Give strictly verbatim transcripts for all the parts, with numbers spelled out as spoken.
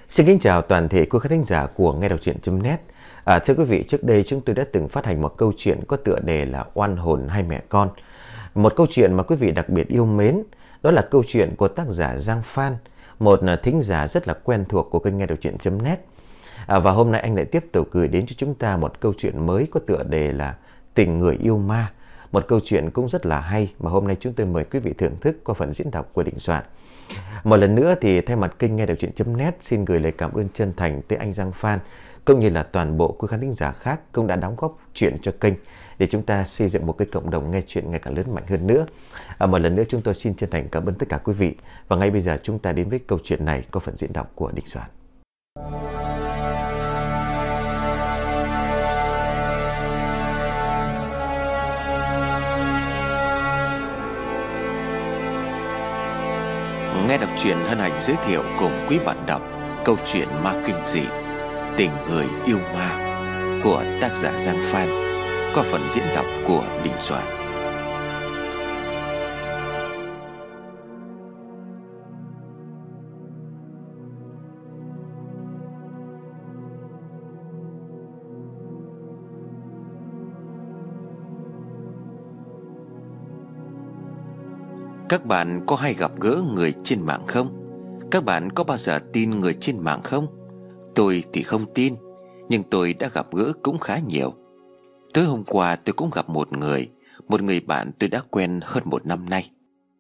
Xin kính chào toàn thể quý khán thính giả của nghe đọc truyện.net. À, thưa quý vị, trước đây chúng tôi đã từng phát hành một câu chuyện có tựa đề là Oan hồn hai mẹ con. Một câu chuyện mà quý vị đặc biệt yêu mến. Đó là câu chuyện của tác giả Giang Phan, một thính giả rất là quen thuộc của kênh nghe đọc truyện.net. À, và hôm nay anh lại tiếp tục gửi đến cho chúng ta một câu chuyện mới có tựa đề là Tình người yêu ma. Một câu chuyện cũng rất là hay mà hôm nay chúng tôi mời quý vị thưởng thức qua phần diễn đọc của Đình Soạn. Một lần nữa thì thay mặt kênh nghe đọc truyện.net xin gửi lời cảm ơn chân thành tới anh Giang Phan cũng như là toàn bộ quý khán thính giả khác cũng đã đóng góp chuyện cho kênh để chúng ta xây dựng một cái cộng đồng nghe chuyện ngày càng lớn mạnh hơn nữa. À, một lần nữa chúng tôi xin chân thành cảm ơn tất cả quý vị và ngay bây giờ chúng ta đến với câu chuyện này có phần diễn đọc của Đình Soạn. Nghe đọc truyện hân hạnh giới thiệu cùng quý bạn đọc câu chuyện ma kinh dị Tình người yêu ma của tác giả Giang Phan qua phần diễn đọc của Đình Soạn. Các bạn có hay gặp gỡ người trên mạng không? Các bạn có bao giờ tin người trên mạng không? Tôi thì không tin, nhưng tôi đã gặp gỡ cũng khá nhiều. Tối hôm qua tôi cũng gặp một người, một người bạn tôi đã quen hơn một năm nay.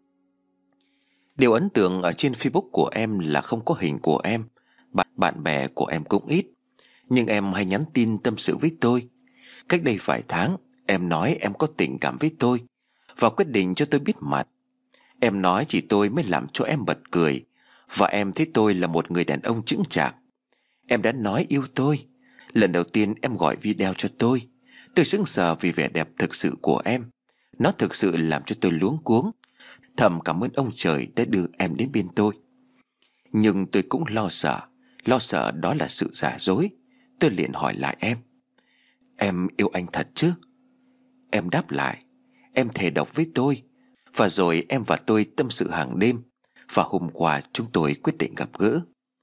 Điều ấn tượng ở trên Facebook của em là không có hình của em, bạn, bạn bè của em cũng ít. Nhưng em hay nhắn tin tâm sự với tôi. Cách đây vài tháng, em nói em có tình cảm với tôi và quyết định cho tôi biết mặt. Em nói chỉ tôi mới làm cho em bật cười, và em thấy tôi là một người đàn ông chững chạc. Em đã nói yêu tôi. Lần đầu tiên em gọi video cho tôi, tôi sững sờ vì vẻ đẹp thực sự của em. Nó thực sự làm cho tôi luống cuống. Thầm cảm ơn ông trời đã đưa em đến bên tôi. Nhưng tôi cũng lo sợ, lo sợ đó là sự giả dối. Tôi liền hỏi lại em: Em yêu anh thật chứ? Em đáp lại: Em thề độc với tôi. Và rồi em và tôi tâm sự hàng đêm. Và hôm qua chúng tôi quyết định gặp gỡ.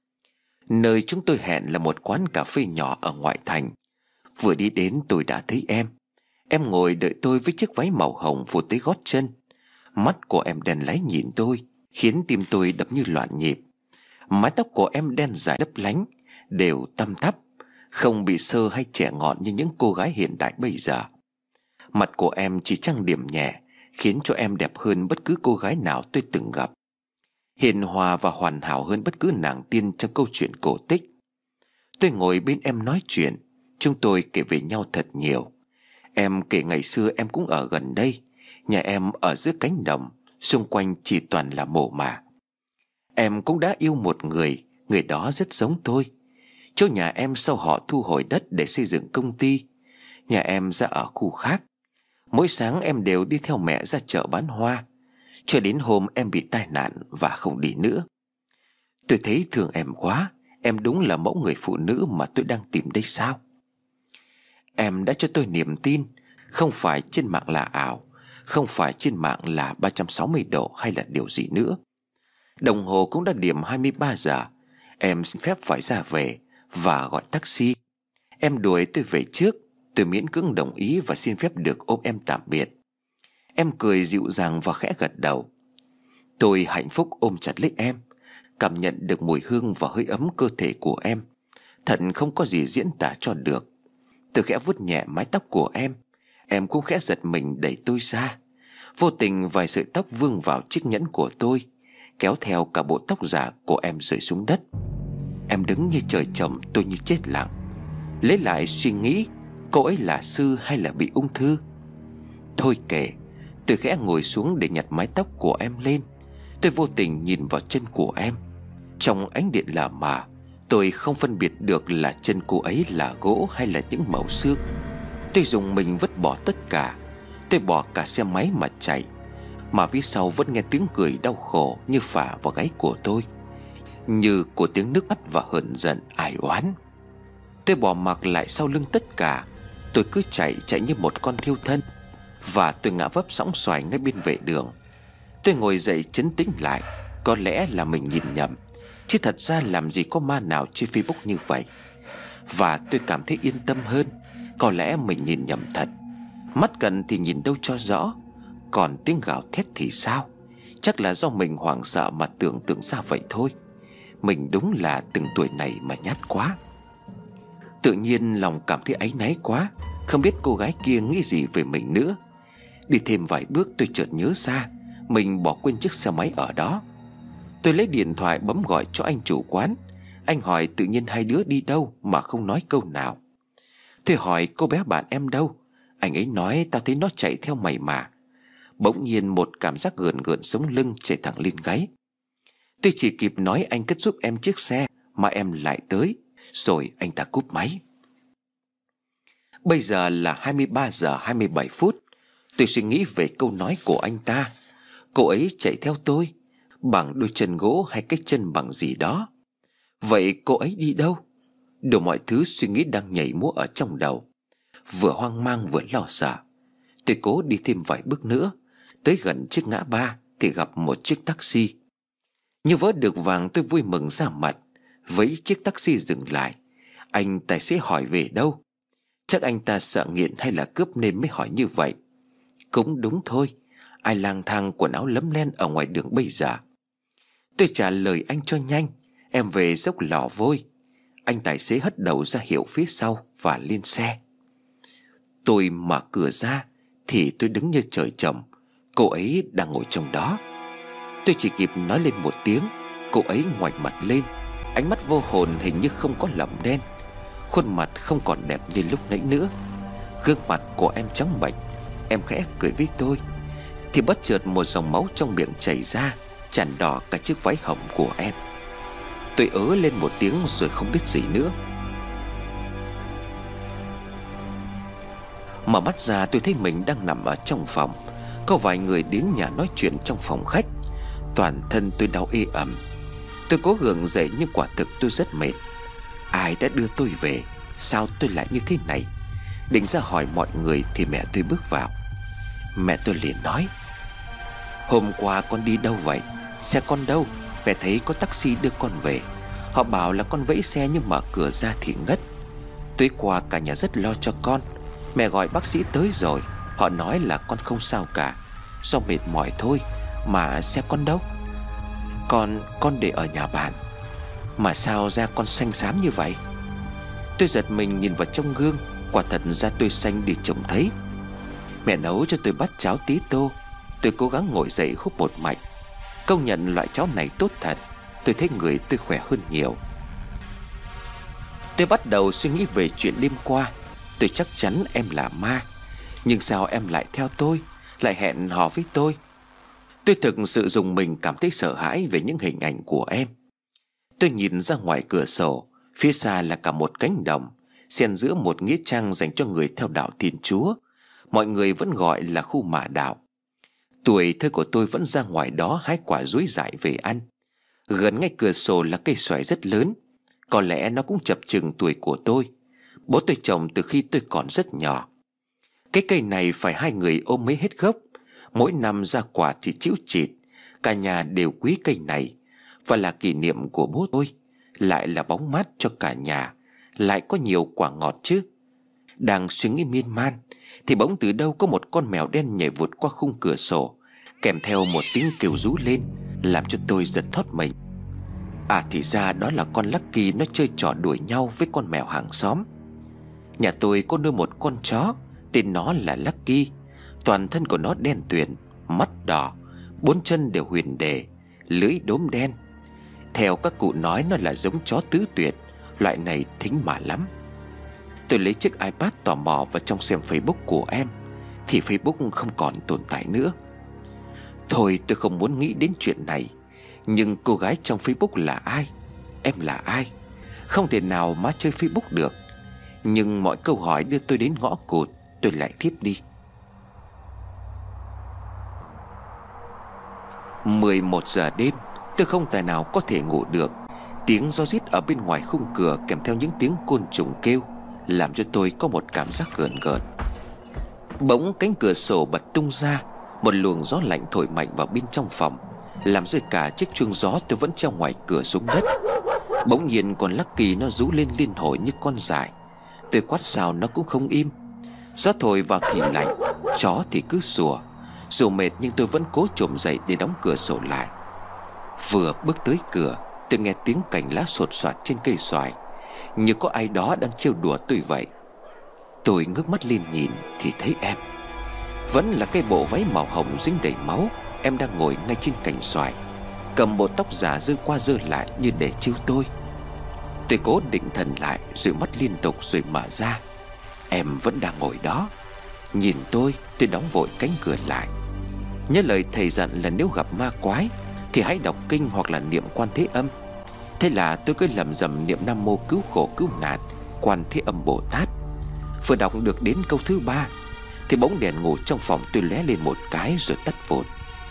Nơi chúng tôi hẹn là một quán cà phê nhỏ ở ngoại thành. Vừa đi đến tôi đã thấy em. Em ngồi đợi tôi với chiếc váy màu hồng vụt tới gót chân. Mắt của em đen láy nhìn tôi, khiến tim tôi đập như loạn nhịp. Mái tóc của em đen dài lấp lánh, đều tăm tắp, không bị xơ hay trẻ ngọn như những cô gái hiện đại bây giờ. Mặt của em chỉ trang điểm nhẹ, khiến cho em đẹp hơn bất cứ cô gái nào tôi từng gặp, hiền hòa và hoàn hảo hơn bất cứ nàng tiên trong câu chuyện cổ tích. Tôi ngồi bên em nói chuyện. Chúng tôi kể về nhau thật nhiều. Em kể ngày xưa em cũng ở gần đây. Nhà em ở giữa cánh đồng, xung quanh chỉ toàn là mồ mả. Em cũng đã yêu một người, người đó rất giống tôi. Chỗ nhà em sau họ thu hồi đất để xây dựng công ty. Nhà em ra ở khu khác. Mỗi sáng em đều đi theo mẹ ra chợ bán hoa, cho đến hôm em bị tai nạn và không đi nữa. Tôi thấy thương em quá. Em đúng là mẫu người phụ nữ mà tôi đang tìm đây sao? Em đã cho tôi niềm tin. Không phải trên mạng là ảo, không phải trên mạng là ba trăm sáu mươi độ hay là điều gì nữa. Đồng hồ cũng đã điểm hai mươi ba giờ. Em xin phép phải ra về và gọi taxi. Em đuổi tôi về trước. Tôi miễn cưỡng đồng ý và xin phép được ôm em tạm biệt. Em cười dịu dàng và khẽ gật đầu. Tôi hạnh phúc ôm chặt lấy em, cảm nhận được mùi hương và hơi ấm cơ thể của em. Thật không có gì diễn tả cho được. Tôi khẽ vuốt nhẹ mái tóc của em. Em cũng khẽ giật mình đẩy tôi ra. Vô tình vài sợi tóc vương vào chiếc nhẫn của tôi, kéo theo cả bộ tóc giả của em rơi xuống đất. Em đứng như trời trồng, tôi như chết lặng. Lấy lại suy nghĩ, cô ấy là sư hay là bị ung thư? Thôi kệ. Tôi khẽ ngồi xuống để nhặt mái tóc của em lên. Tôi vô tình nhìn vào chân của em. Trong ánh điện lờ mờ, tôi không phân biệt được là chân cô ấy là gỗ hay là những mẩu xương. Tôi dùng mình vứt bỏ tất cả. Tôi bỏ cả xe máy mà chạy. Mà phía sau vẫn nghe tiếng cười đau khổ như phả vào gáy của tôi, như của tiếng nước mắt và hờn giận ai oán. Tôi bỏ mặc lại sau lưng tất cả. Tôi cứ chạy chạy như một con thiêu thân. Và tôi ngã vấp sõng xoài ngay bên vệ đường. Tôi ngồi dậy trấn tĩnh lại. Có lẽ là mình nhìn nhầm. Chứ thật ra làm gì có ma nào chơi Facebook như vậy. Và tôi cảm thấy yên tâm hơn. Có lẽ mình nhìn nhầm thật. Mắt gần thì nhìn đâu cho rõ, còn tiếng gào thét thì sao? Chắc là do mình hoảng sợ mà tưởng tượng ra vậy thôi. Mình đúng là từng tuổi này mà nhát quá. Tự nhiên lòng cảm thấy áy náy quá. Không biết cô gái kia nghĩ gì về mình nữa. Đi thêm vài bước tôi chợt nhớ ra mình bỏ quên chiếc xe máy ở đó. Tôi lấy điện thoại bấm gọi cho anh chủ quán. Anh hỏi tự nhiên hai đứa đi đâu mà không nói câu nào. Tôi hỏi cô bé bạn em đâu. Anh ấy nói tao thấy nó chạy theo mày mà. Bỗng nhiên một cảm giác gườn gườn sống lưng chạy thẳng lên gáy. Tôi chỉ kịp nói anh cất giúp em chiếc xe mà em lại tới. Rồi anh ta cúp máy. Bây giờ là hai mươi ba giờ hai mươi bảy phút. Tôi suy nghĩ về câu nói của anh ta. Cô ấy chạy theo tôi bằng đôi chân gỗ hay cái chân bằng gì đó. Vậy cô ấy đi đâu? Đủ mọi thứ suy nghĩ đang nhảy múa ở trong đầu. Vừa hoang mang vừa lo sợ. Tôi cố đi thêm vài bước nữa. Tới gần chiếc ngã ba thì gặp một chiếc taxi. Như vớ được vàng, tôi vui mừng ra mặt. Vẫy chiếc taxi dừng lại. Anh tài xế hỏi về đâu. Chắc anh ta sợ nghiện hay là cướp nên mới hỏi như vậy. Cũng đúng thôi. Ai lang thang quần áo lấm lem ở ngoài đường bây giờ? Tôi trả lời anh cho nhanh. Em về dốc Lò Vôi. Anh tài xế hất đầu ra hiệu phía sau và lên xe. Tôi mở cửa ra thì tôi đứng như trời trồng. Cô ấy đang ngồi trong đó. Tôi chỉ kịp nói lên một tiếng. Cô ấy ngoảnh mặt lên. Ánh mắt vô hồn hình như không có lỏng đen. Khuôn mặt không còn đẹp như lúc nãy nữa. Gương mặt của em trắng bệch. Em khẽ cười với tôi thì bất chợt một dòng máu trong miệng chảy ra, tràn đỏ cả chiếc váy hồng của em. Tôi ớ lên một tiếng rồi không biết gì nữa. Mở mắt ra tôi thấy mình đang nằm ở trong phòng. Có vài người đến nhà nói chuyện trong phòng khách. Toàn thân tôi đau ê ẩm. Tôi cố gượng dậy nhưng quả thực tôi rất mệt. Ai đã đưa tôi về? Sao tôi lại như thế này? Định ra hỏi mọi người thì mẹ tôi bước vào. Mẹ tôi liền nói: Hôm qua con đi đâu vậy? Xe con đâu? Mẹ thấy có taxi đưa con về. Họ bảo là con vẫy xe nhưng mở cửa ra thì ngất. Tối qua cả nhà rất lo cho con. Mẹ gọi bác sĩ tới rồi. Họ nói là con không sao cả, do mệt mỏi thôi. Mà xe con đâu? Con, con để ở nhà bạn. Mà sao da con xanh xám như vậy? Tôi giật mình nhìn vào trong gương. Quả thật da tôi xanh đi trông thấy. Mẹ nấu cho tôi bát cháo tí tô. Tôi cố gắng ngồi dậy húp một mạch. Công nhận loại cháo này tốt thật. Tôi thấy người tôi khỏe hơn nhiều. Tôi bắt đầu suy nghĩ về chuyện đêm qua. Tôi chắc chắn em là ma. Nhưng sao em lại theo tôi, lại hẹn hò với tôi? Tôi thực sự dùng mình cảm thấy sợ hãi về những hình ảnh của em. Tôi nhìn ra ngoài cửa sổ. Phía xa là cả một cánh đồng, xen giữa một nghĩa trang dành cho người theo đạo Thiên Chúa. Mọi người vẫn gọi là khu mả đạo. Tuổi thơ của tôi vẫn ra ngoài đó hái quả dúi dại về ăn. Gần ngay cửa sổ là cây xoài rất lớn. Có lẽ nó cũng chập chừng tuổi của tôi. Bố tôi trồng từ khi tôi còn rất nhỏ. Cái cây này phải hai người ôm mới hết gốc. Mỗi năm ra quả thì chĩu chịt. Cả nhà đều quý cây này. Và là kỷ niệm của bố tôi. Lại là bóng mát cho cả nhà. Lại có nhiều quả ngọt chứ. Đang suy nghĩ miên man thì bỗng từ đâu có một con mèo đen nhảy vụt qua khung cửa sổ, kèm theo một tiếng kêu rú lên, làm cho tôi giật thót mình. À thì ra đó là con Lucky nó chơi trò đuổi nhau với con mèo hàng xóm. Nhà tôi có nuôi một con chó, tên nó là Lucky. Toàn thân của nó đen tuyền, mắt đỏ, bốn chân đều huyền đề, lưỡi đốm đen. Theo các cụ nói nó là giống chó tứ tuyệt. Loại này thính mà lắm. Tôi lấy chiếc iPad tò mò vào trong xem Facebook của em. Thì Facebook không còn tồn tại nữa. Thôi tôi không muốn nghĩ đến chuyện này. Nhưng cô gái trong Facebook là ai? Em là ai? Không thể nào má chơi Facebook được. Nhưng mọi câu hỏi đưa tôi đến ngõ cụt. Tôi lại thiếp đi. mười một giờ đêm. Tôi không tài nào có thể ngủ được. Tiếng gió rít ở bên ngoài khung cửa kèm theo những tiếng côn trùng kêu làm cho tôi có một cảm giác gờn gợn. Bỗng cánh cửa sổ bật tung ra. Một luồng gió lạnh thổi mạnh vào bên trong phòng, làm rơi cả chiếc chuông gió tôi vẫn treo ngoài cửa xuống đất. Bỗng nhiên con Lucky nó rú lên liên hồi như con dại. Tôi quát sao nó cũng không im. Gió thổi vào thì lạnh, chó thì cứ sủa. Dù mệt nhưng tôi vẫn cố chồm dậy để đóng cửa sổ lại. Vừa bước tới cửa, tôi nghe tiếng cành lá sột soạt trên cây xoài, như có ai đó đang trêu đùa tôi vậy. Tôi ngước mắt lên nhìn thì thấy em. Vẫn là cái bộ váy màu hồng dính đầy máu. Em đang ngồi ngay trên cành xoài, cầm bộ tóc giả dơ qua dơ lại như để trêu tôi. Tôi cố định thần lại rồi mắt liên tục rồi mở ra. Em vẫn đang ngồi đó. Nhìn tôi, tôi đóng vội cánh cửa lại. Nhớ lời thầy dặn là nếu gặp ma quái thì hãy đọc kinh hoặc là niệm Quan Thế Âm. Thế là tôi cứ lầm rầm niệm Nam Mô Cứu Khổ Cứu Nạn Quan Thế Âm Bồ Tát. Vừa đọc được đến câu thứ ba thì bóng đèn ngủ trong phòng tôi lóe lên một cái rồi tắt vụt.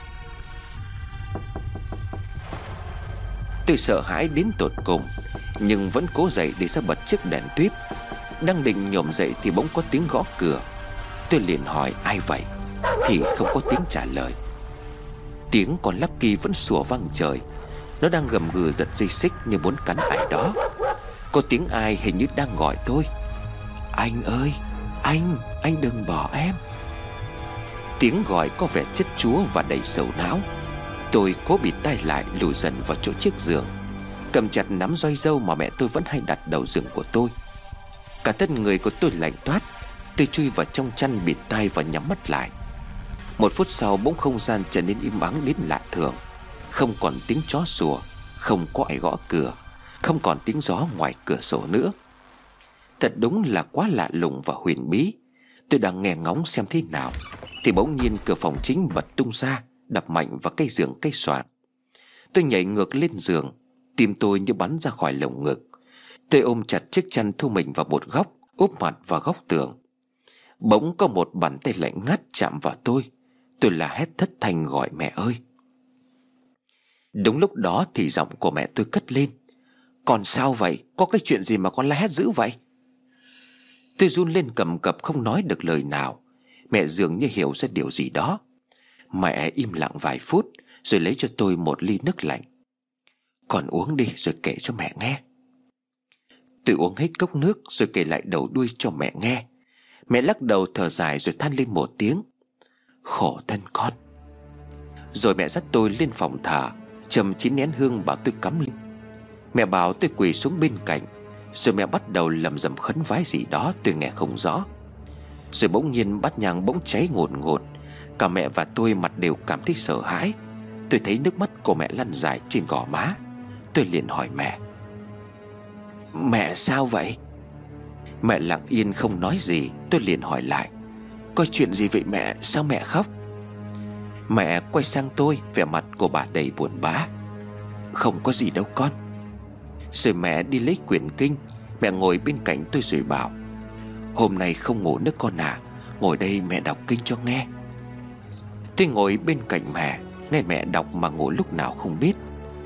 Tôi sợ hãi đến tột cùng, nhưng vẫn cố dậy để ra bật chiếc đèn tuyếp. Đang định nhổm dậy thì bỗng có tiếng gõ cửa. Tôi liền hỏi ai vậy, thì không có tiếng trả lời. Tiếng con Lucky vẫn sủa vang trời. Nó đang gầm gừ giật dây xích như muốn cắn ai đó. Có tiếng ai hình như đang gọi tôi. Anh ơi, anh, anh đừng bỏ em. Tiếng gọi có vẻ chất chúa và đầy sầu não. Tôi cố bịt tai lại, lùi dần vào chỗ chiếc giường, cầm chặt nắm roi dâu mà mẹ tôi vẫn hay đặt đầu giường của tôi. Cả thân người của tôi lạnh toát. Tôi chui vào trong chăn, bịt tai và nhắm mắt lại. Một phút sau bỗng không gian trở nên im ắng đến lạ thường. Không còn tiếng chó sủa, không có ai gõ cửa, không còn tiếng gió ngoài cửa sổ nữa. Thật đúng là quá lạ lùng và huyền bí. Tôi đang nghe ngóng xem thế nào thì bỗng nhiên cửa phòng chính bật tung ra, đập mạnh vào cây giường cây xoạn. Tôi nhảy ngược lên giường, tim tôi như bắn ra khỏi lồng ngực. Tôi ôm chặt chiếc chăn thu mình vào một góc, úp mặt vào góc tường. Bỗng có một bàn tay lạnh ngắt chạm vào tôi. Tôi la hét thất thanh gọi mẹ ơi. Đúng lúc đó thì giọng của mẹ tôi cất lên. Con sao vậy? Có cái chuyện gì mà con la hét dữ vậy? Tôi run lên cầm cập không nói được lời nào. Mẹ dường như hiểu ra điều gì đó. Mẹ im lặng vài phút rồi lấy cho tôi một ly nước lạnh. Con uống đi rồi kể cho mẹ nghe. Tôi uống hết cốc nước rồi kể lại đầu đuôi cho mẹ nghe. Mẹ lắc đầu thở dài rồi than lên một tiếng. Khổ thân con. Rồi mẹ dắt tôi lên phòng thờ, châm chín nén hương bảo tôi cắm lên. Mẹ bảo tôi quỳ xuống bên cạnh. Rồi mẹ bắt đầu lầm rầm khấn vái gì đó tôi nghe không rõ. Rồi bỗng nhiên bát nhang bỗng cháy ngột ngột. Cả mẹ và tôi mặt đều cảm thấy sợ hãi. Tôi thấy nước mắt của mẹ lăn dài trên gò má. Tôi liền hỏi mẹ. Mẹ sao vậy? Mẹ lặng yên không nói gì. Tôi liền hỏi lại. Có chuyện gì vậy mẹ? Sao mẹ khóc? Mẹ quay sang tôi, vẻ mặt của bà đầy buồn bã. Không có gì đâu con. Rồi mẹ đi lấy quyển kinh. Mẹ ngồi bên cạnh tôi rồi bảo. Hôm nay không ngủ nữa con à, ngồi đây mẹ đọc kinh cho nghe. Tôi ngồi bên cạnh mẹ, nghe mẹ đọc mà ngủ lúc nào không biết.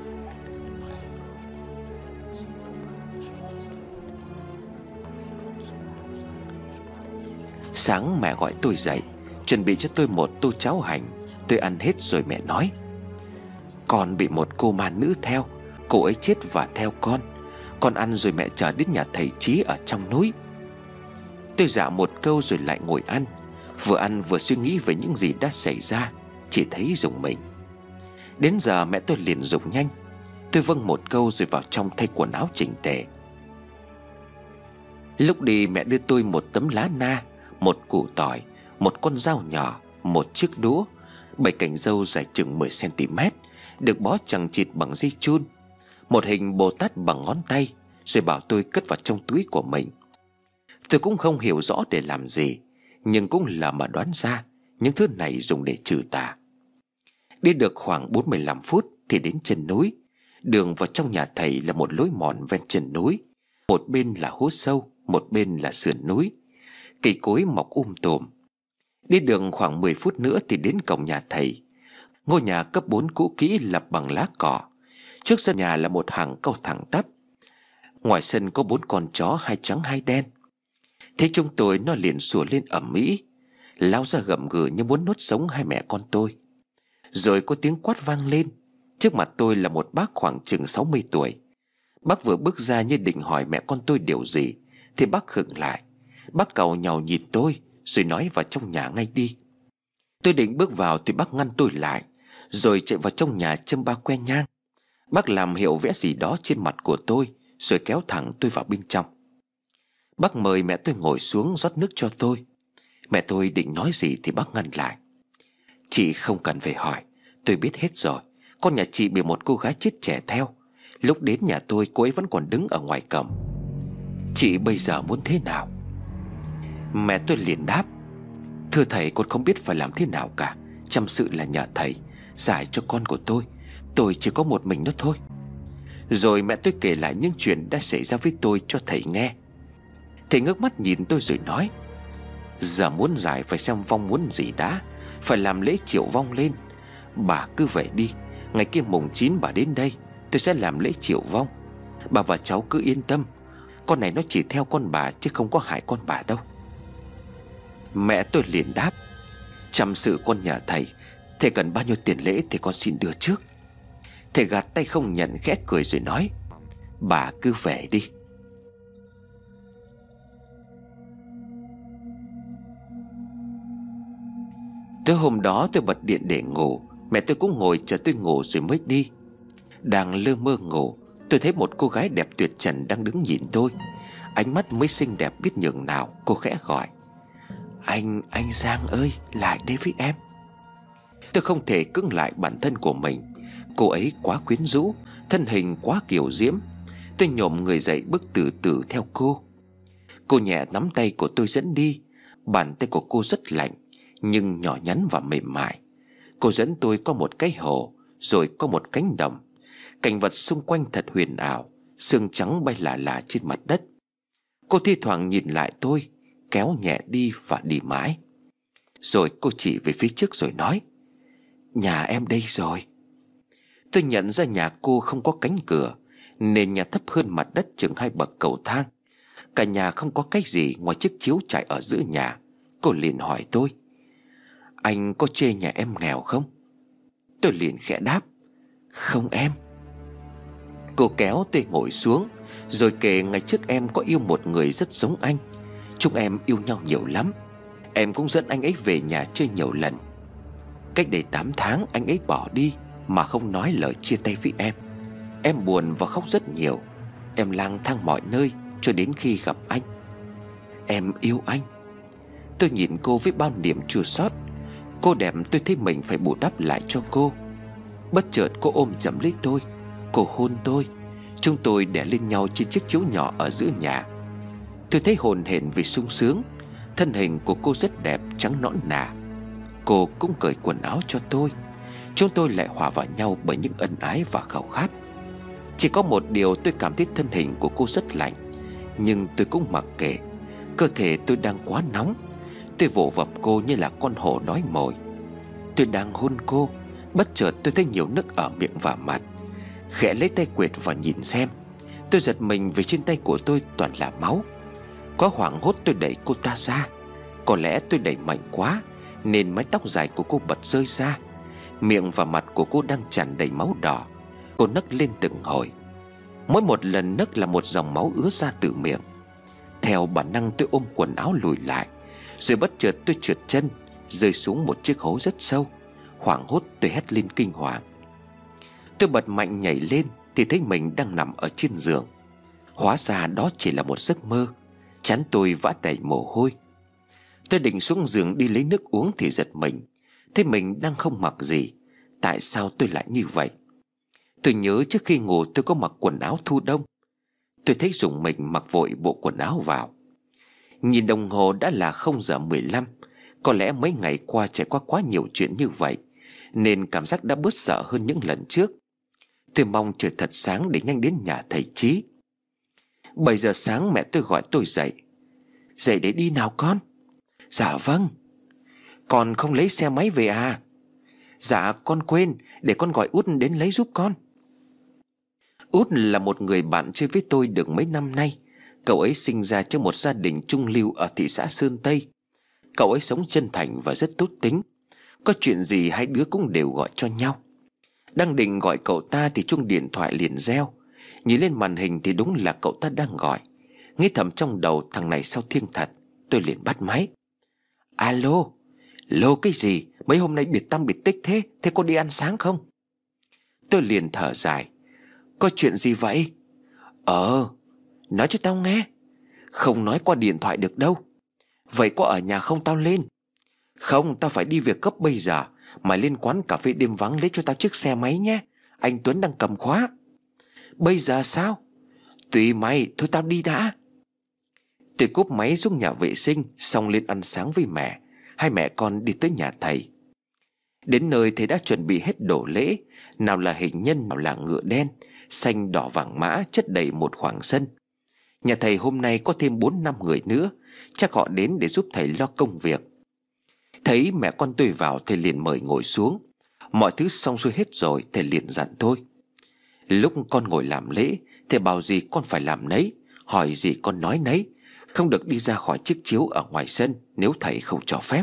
Sáng mẹ gọi tôi dậy, chuẩn bị cho tôi một tô cháo hành. Tôi ăn hết rồi mẹ nói. Con bị một cô ma nữ theo. Cô ấy chết và theo con. Con ăn rồi mẹ chờ đến nhà thầy Chí ở trong núi. Tôi dạ một câu rồi lại ngồi ăn. Vừa ăn vừa suy nghĩ về những gì đã xảy ra. Chỉ thấy rùng mình. Đến giờ mẹ tôi liền dục nhanh. Tôi vâng một câu rồi vào trong thay quần áo chỉnh tề. Lúc đi mẹ đưa tôi một tấm lá na, một củ tỏi, một con dao nhỏ, một chiếc đũa, bảy cành râu dài chừng mười xăng-ti-mét, được bó chằng chịt bằng dây chun, một hình Bồ Tát bằng ngón tay, rồi bảo tôi cất vào trong túi của mình. Tôi cũng không hiểu rõ để làm gì, nhưng cũng là mà đoán ra những thứ này dùng để trừ tà. Đi được khoảng bốn mươi lăm phút thì đến chân núi. Đường vào trong nhà thầy là một lối mòn ven chân núi. Một bên là hố sâu, một bên là sườn núi. Cây cối mọc um tùm. Đi đường khoảng mười phút nữa thì đến cổng nhà thầy. Ngôi nhà cấp bốn cũ kỹ lập bằng lá cỏ. Trước sân nhà là một hàng cau thẳng tắp. Ngoài sân có bốn con chó, hai trắng hai đen. Thế chúng tôi nó liền sủa lên ầm ĩ, lao ra gầm gừ như muốn nuốt sống hai mẹ con tôi. Rồi có tiếng quát vang lên. Trước mặt tôi là một bác khoảng chừng sáu mươi tuổi. Bác vừa bước ra như định hỏi mẹ con tôi điều gì, thì bác khựng lại. Bác càu nhàu nhìn tôi rồi nói vào trong nhà ngay đi. Tôi định bước vào thì bác ngăn tôi lại, rồi chạy vào trong nhà châm ba que nhang. Bác làm hiệu vẽ gì đó trên mặt của tôi, rồi kéo thẳng tôi vào bên trong. Bác mời mẹ tôi ngồi xuống rót nước cho tôi. Mẹ tôi định nói gì thì bác ngăn lại. Chị không cần phải hỏi, tôi biết hết rồi. Con nhà chị bị một cô gái chết trẻ theo. Lúc đến nhà tôi cô ấy vẫn còn đứng ở ngoài cổng. Chị bây giờ muốn thế nào? Mẹ tôi liền đáp: Thưa thầy, con không biết phải làm thế nào cả. Chăm sự là nhờ thầy giải cho con của tôi. Tôi chỉ có một mình đó thôi. Rồi mẹ tôi kể lại những chuyện đã xảy ra với tôi cho thầy nghe. Thầy ngước mắt nhìn tôi rồi nói: Giờ muốn giải phải xem vong muốn gì đã. Phải làm lễ triệu vong lên. Bà cứ về đi. Ngày kia mùng chín bà đến đây, tôi sẽ làm lễ triệu vong. Bà và cháu cứ yên tâm. Con này nó chỉ theo con bà chứ không có hại con bà đâu. Mẹ tôi liền đáp: Chăm sự con nhà thầy, thầy cần bao nhiêu tiền lễ thì con xin đưa trước. Thầy gạt tay không nhận, khẽ cười rồi nói: Bà cứ về đi. Tới hôm đó tôi bật điện để ngủ. Mẹ tôi cũng ngồi chờ tôi ngủ rồi mới đi. Đang lơ mơ ngủ, tôi thấy một cô gái đẹp tuyệt trần đang đứng nhìn tôi. Ánh mắt mới xinh đẹp biết nhường nào. Cô khẽ gọi: Anh, anh Giang ơi, lại đây với em. Tôi không thể cưỡng lại bản thân của mình. Cô ấy quá quyến rũ, thân hình quá kiều diễm. Tôi nhổm người dậy bước từ từ theo cô. Cô nhẹ nắm tay của tôi dẫn đi. Bàn tay của cô rất lạnh, nhưng nhỏ nhắn và mềm mại. Cô dẫn tôi qua một cái hồ, rồi qua một cánh đồng. Cảnh vật xung quanh thật huyền ảo. Sương trắng bay lả lả trên mặt đất. Cô thi thoảng nhìn lại tôi, kéo nhẹ đi và đi mãi. Rồi cô chỉ về phía trước rồi nói: Nhà em đây rồi. Tôi nhận ra nhà cô không có cánh cửa, nền nhà thấp hơn mặt đất chừng hai bậc cầu thang. Cả nhà không có cái gì ngoài chiếc chiếu trải ở giữa nhà. Cô liền hỏi tôi: Anh có chê nhà em nghèo không? Tôi liền khẽ đáp: Không em. Cô kéo tôi ngồi xuống, rồi kể ngày trước em có yêu một người rất giống anh. Chúng em yêu nhau nhiều lắm. Em cũng dẫn anh ấy về nhà chơi nhiều lần. Cách đây tám tháng anh ấy bỏ đi mà không nói lời chia tay với em. Em buồn và khóc rất nhiều. Em lang thang mọi nơi cho đến khi gặp anh. Em yêu anh. Tôi nhìn cô với bao niềm chua xót. Cô đẹp, tôi thấy mình phải bù đắp lại cho cô. Bất chợt cô ôm chầm lấy tôi. Cô hôn tôi. Chúng tôi đè lên nhau trên chiếc chiếu nhỏ ở giữa nhà. Tôi thấy hồn hển vì sung sướng. Thân hình của cô rất đẹp, trắng nõn nà. Cô cũng cởi quần áo cho tôi. Chúng tôi lại hòa vào nhau bởi những ân ái và khao khát. Chỉ có một điều, tôi cảm thấy thân hình của cô rất lạnh. Nhưng tôi cũng mặc kệ. Cơ thể tôi đang quá nóng. Tôi vỗ vập cô như là con hổ đói mồi. Tôi đang hôn cô. Bất chợt tôi thấy nhiều nước ở miệng và mặt. Khẽ lấy tay quệt và nhìn xem. Tôi giật mình vì trên tay của tôi toàn là máu. Có hoảng hốt tôi đẩy cô ta ra. Có lẽ tôi đẩy mạnh quá nên mái tóc dài của cô bật rơi ra. Miệng và mặt của cô đang tràn đầy máu đỏ. Cô nấc lên từng hồi. Mỗi một lần nấc là một dòng máu ứa ra từ miệng. Theo bản năng tôi ôm quần áo lùi lại. Rồi bất chợt tôi trượt chân, rơi xuống một chiếc hố rất sâu. Hoảng hốt tôi hét lên kinh hoàng. Tôi bật mạnh nhảy lên thì thấy mình đang nằm ở trên giường. Hóa ra đó chỉ là một giấc mơ. Trán tôi vã đầy mồ hôi. Tôi định xuống giường đi lấy nước uống thì giật mình. Thấy mình đang không mặc gì. Tại sao tôi lại như vậy? Tôi nhớ trước khi ngủ tôi có mặc quần áo thu đông. Tôi thấy rùng mình mặc vội bộ quần áo vào. Nhìn đồng hồ đã là không giờ mười lăm. Có lẽ mấy ngày qua trải qua quá nhiều chuyện như vậy nên cảm giác đã bớt sợ hơn những lần trước. Tôi mong trời thật sáng để nhanh đến nhà thầy Chí. Bảy giờ sáng mẹ tôi gọi tôi dậy. Dậy để đi nào con? Dạ vâng. Con không lấy xe máy về à? Dạ con quên, để con gọi Út đến lấy giúp con. Út là một người bạn chơi với tôi được mấy năm nay. Cậu ấy sinh ra trong một gia đình trung lưu ở thị xã Sơn Tây. Cậu ấy sống chân thành và rất tốt tính. Có chuyện gì hai đứa cũng đều gọi cho nhau. Đang định gọi cậu ta thì chuông điện thoại liền reo. Nhìn lên màn hình thì đúng là cậu ta đang gọi. Nghĩ thầm trong đầu, thằng này sao thiêng thật. Tôi liền bắt máy. Alo. Lô cái gì? Mấy hôm nay biệt tăm biệt tích thế. Thế có đi ăn sáng không? Tôi liền thở dài. Có chuyện gì vậy? Ờ, nói cho tao nghe. Không nói qua điện thoại được đâu. Vậy có ở nhà không tao lên? Không, tao phải đi việc gấp bây giờ. Mày lên quán cà phê đêm vắng lấy cho tao chiếc xe máy nhé. Anh Tuấn đang cầm khóa. Bây giờ sao? Tùy mày, thôi tao đi đã. Tôi cúp máy xuống nhà vệ sinh, xong lên ăn sáng với mẹ. Hai mẹ con đi tới nhà thầy. Đến nơi thầy đã chuẩn bị hết đồ lễ. Nào là hình nhân, nào là ngựa đen, xanh đỏ vàng mã, chất đầy một khoảng sân. Nhà thầy hôm nay có thêm bốn năm người nữa. Chắc họ đến để giúp thầy lo công việc. Thấy mẹ con tôi vào, thầy liền mời ngồi xuống. Mọi thứ xong xuôi hết rồi, thầy liền dặn tôi. Lúc con ngồi làm lễ, thầy bảo gì con phải làm nấy, hỏi gì con nói nấy. Không được đi ra khỏi chiếc chiếu ở ngoài sân nếu thầy không cho phép.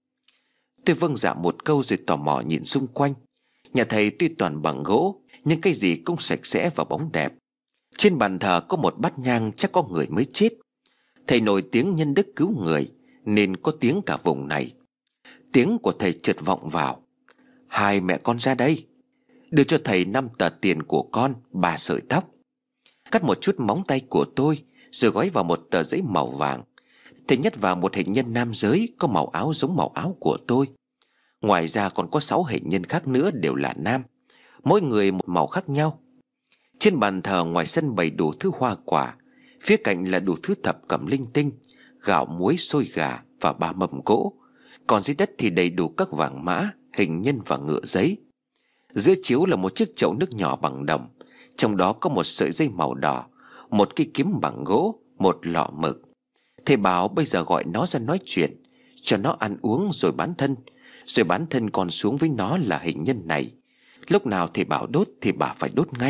Tôi vâng dạ một câu rồi tò mò nhìn xung quanh. Nhà thầy tuy toàn bằng gỗ, nhưng cái gì cũng sạch sẽ và bóng đẹp. Trên bàn thờ có một bát nhang, chắc có người mới chết. Thầy nổi tiếng nhân đức cứu người, nên có tiếng cả vùng này. Tiếng của thầy chợt vọng vào. Hai mẹ con ra đây. Đưa cho thầy năm tờ tiền của con, ba sợi tóc. Cắt một chút móng tay của tôi, rồi gói vào một tờ giấy màu vàng. Thầy nhét vào một hình nhân nam giới có màu áo giống màu áo của tôi. Ngoài ra còn có sáu hình nhân khác nữa đều là nam, mỗi người một màu khác nhau. Trên bàn thờ ngoài sân bày đủ thứ hoa quả. Phía cạnh là đủ thứ thập cẩm linh tinh, gạo muối xôi gà và ba mâm cỗ. Còn dưới đất thì đầy đủ các vàng mã, hình nhân và ngựa giấy. Giữa chiếu là một chiếc chậu nước nhỏ bằng đồng. Trong đó có một sợi dây màu đỏ, một cây kiếm bằng gỗ, một lọ mực. Thầy bảo bây giờ gọi nó ra nói chuyện, cho nó ăn uống rồi bán thân. Rồi bán thân còn xuống với nó là hình nhân này. Lúc nào thầy bảo đốt thì bà phải đốt ngay.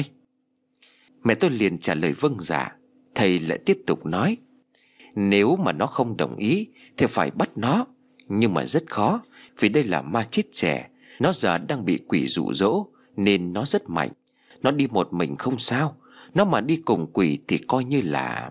Mẹ tôi liền trả lời vâng dạ. Thầy lại tiếp tục nói. Nếu mà nó không đồng ý thì phải bắt nó. Nhưng mà rất khó, vì đây là ma chết trẻ. Nó giờ đang bị quỷ dụ dỗ, nên nó rất mạnh. Nó đi một mình không sao, nó mà đi cùng quỷ thì coi như là...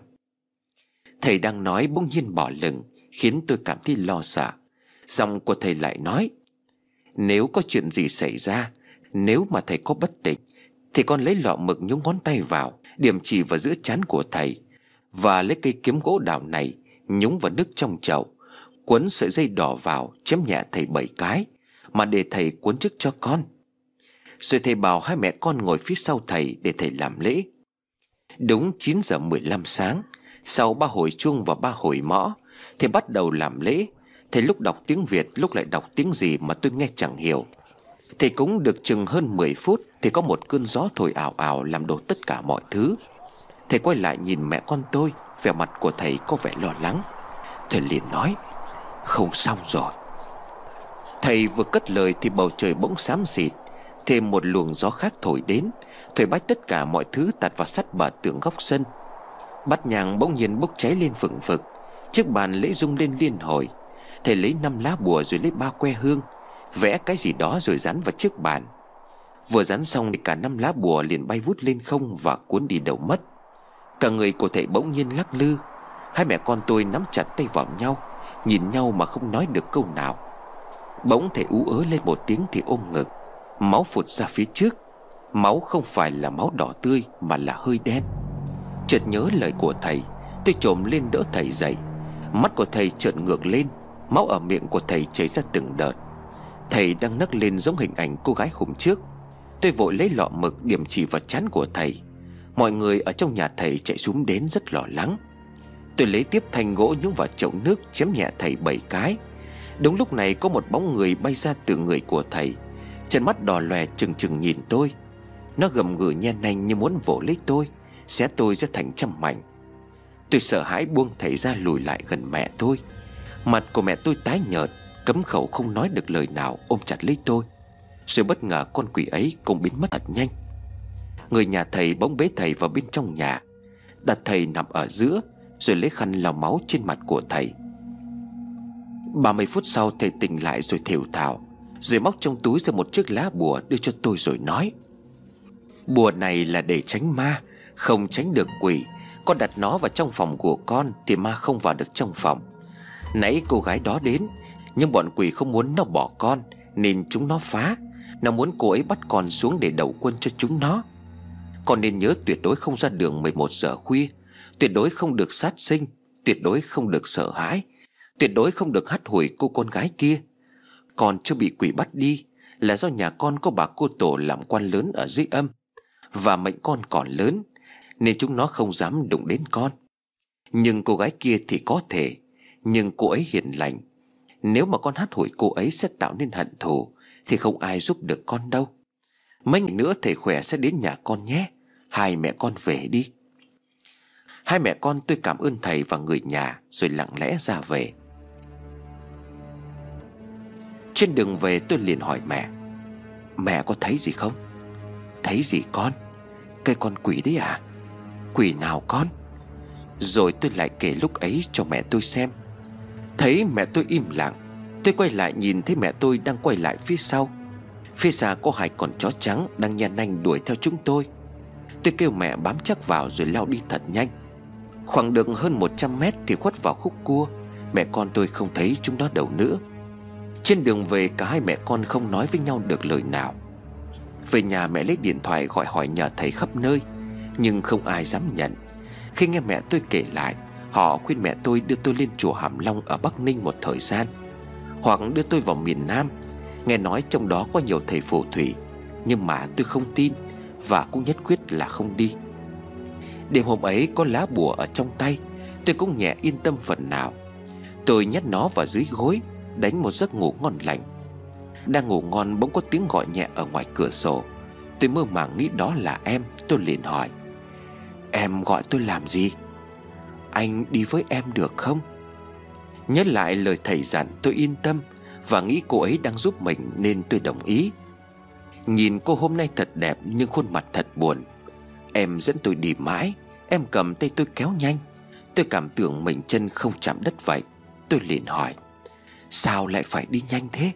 Thầy đang nói bỗng nhiên bỏ lửng, khiến tôi cảm thấy lo sợ. Giọng của thầy lại nói. Nếu có chuyện gì xảy ra, nếu mà thầy có bất tỉnh, thì con lấy lọ mực nhúng ngón tay vào, điểm chỉ vào giữa trán của thầy, và lấy cây kiếm gỗ đào này nhúng vào nước trong chậu, quấn sợi dây đỏ vào, chém nhẹ thầy bảy cái, mà để thầy cuốn trước cho con. Rồi thầy bảo hai mẹ con ngồi phía sau thầy để thầy làm lễ. Đúng chín giờ mười lăm sáng, sau ba hồi chuông và ba hồi mõ, thầy bắt đầu làm lễ. Thầy lúc đọc tiếng Việt, lúc lại đọc tiếng gì mà tôi nghe chẳng hiểu. Thầy cúng được chừng hơn mười phút thì có một cơn gió thổi ảo ảo làm đổ tất cả mọi thứ. Thầy quay lại nhìn mẹ con tôi, vẻ mặt của thầy có vẻ lo lắng. Thầy liền nói. Không xong rồi. Thầy vừa cất lời thì bầu trời bỗng xám xịt. Thêm một luồng gió khác thổi đến, thổi bách tất cả mọi thứ tạt vào sát bờ tường góc sân. Bát nhang bỗng nhiên bốc cháy lên phừng phực. Chiếc bàn lễ rung lên liên hồi. Thầy lấy năm lá bùa rồi lấy ba que hương, vẽ cái gì đó rồi dán vào chiếc bàn. Vừa dán xong thì cả năm lá bùa liền bay vút lên không và cuốn đi đâu mất. Cả người của thầy bỗng nhiên lắc lư. Hai mẹ con tôi nắm chặt tay vào nhau, nhìn nhau mà không nói được câu nào. Bỗng thầy ú ớ lên một tiếng thì ôm ngực. Máu phụt ra phía trước. Máu không phải là máu đỏ tươi mà là hơi đen. Chợt nhớ lời của thầy, tôi trồm lên đỡ thầy dậy. Mắt của thầy trợn ngược lên. Máu ở miệng của thầy chảy ra từng đợt. Thầy đang nấc lên giống hình ảnh cô gái hôm trước. Tôi vội lấy lọ mực điểm chỉ vào trán của thầy. Mọi người ở trong nhà thầy chạy xuống đến rất lo lắng. Tôi lấy tiếp thanh gỗ nhúng vào chậu nước, chém nhẹ thầy bảy cái. Đúng lúc này có một bóng người bay ra từ người của thầy. Chân mắt đỏ lòe trừng trừng nhìn tôi. Nó gầm gừ nhe nanh như muốn vỗ lấy tôi, xé tôi ra thành trăm mảnh. Tôi sợ hãi buông thầy ra lùi lại gần mẹ tôi. Mặt của mẹ tôi tái nhợt, cấm khẩu không nói được lời nào, ôm chặt lấy tôi. Rồi bất ngờ con quỷ ấy cũng biến mất thật nhanh. Người nhà thầy bỗng bế thầy vào bên trong nhà, đặt thầy nằm ở giữa, rồi lấy khăn lau máu trên mặt của thầy. Ba mươi phút sau thầy tỉnh lại rồi thều thào, rồi móc trong túi ra một chiếc lá bùa đưa cho tôi rồi nói: "Bùa này là để tránh ma, không tránh được quỷ. Con đặt nó vào trong phòng của con thì ma không vào được trong phòng. Nãy cô gái đó đến, nhưng bọn quỷ không muốn nó bỏ con nên chúng nó phá. Nó muốn cô ấy bắt con xuống để đầu quân cho chúng nó. Con nên nhớ tuyệt đối không ra đường mười một giờ khuya, tuyệt đối không được sát sinh, tuyệt đối không được sợ hãi, tuyệt đối không được hắt hủi cô con gái kia. Con chưa bị quỷ bắt đi là do nhà con có bà cô tổ làm quan lớn ở dưới âm, và mệnh con còn lớn nên chúng nó không dám đụng đến con. Nhưng cô gái kia thì có thể, nhưng cô ấy hiền lành. Nếu mà con hắt hủi cô ấy sẽ tạo nên hận thù thì không ai giúp được con đâu. Mấy ngày nữa thầy khỏe sẽ đến nhà con nhé. Hai mẹ con về đi." Hai mẹ con tôi cảm ơn thầy và người nhà rồi lặng lẽ ra về. Trên đường về tôi liền hỏi mẹ: "Mẹ có thấy gì không?" "Thấy gì con? Cây con quỷ đấy à? Quỷ nào con?" Rồi tôi lại kể lúc ấy cho mẹ tôi xem. Thấy mẹ tôi im lặng, tôi quay lại nhìn thấy mẹ tôi đang quay lại phía sau. Phía xa có hai con chó trắng đang nhe nanh đuổi theo chúng tôi. Tôi kêu mẹ bám chắc vào rồi lao đi thật nhanh. Khoảng đường hơn một trăm mét thì khuất vào khúc cua. Mẹ con tôi không thấy chúng nó đâu nữa. Trên đường về cả hai mẹ con không nói với nhau được lời nào. Về nhà mẹ lấy điện thoại gọi hỏi nhờ thầy khắp nơi, nhưng không ai dám nhận. Khi nghe mẹ tôi kể lại, họ khuyên mẹ tôi đưa tôi lên chùa Hàm Long ở Bắc Ninh một thời gian, hoặc đưa tôi vào miền Nam. Nghe nói trong đó có nhiều thầy phù thủy, nhưng mà tôi không tin và cũng nhất quyết là không đi. Đêm hôm ấy có lá bùa ở trong tay, tôi cũng nhẹ yên tâm phần nào. Tôi nhét nó vào dưới gối, đánh một giấc ngủ ngon lành. Đang ngủ ngon bỗng có tiếng gọi nhẹ ở ngoài cửa sổ. Tôi mơ màng nghĩ đó là em. Tôi liền hỏi: "Em gọi tôi làm gì?" "Anh đi với em được không?" Nhớ lại lời thầy dặn, tôi yên tâm và nghĩ cô ấy đang giúp mình nên tôi đồng ý. Nhìn cô hôm nay thật đẹp nhưng khuôn mặt thật buồn. Em dẫn tôi đi mãi, em cầm tay tôi kéo nhanh. Tôi cảm tưởng mình chân không chạm đất vậy. Tôi liền hỏi: "Sao lại phải đi nhanh thế?"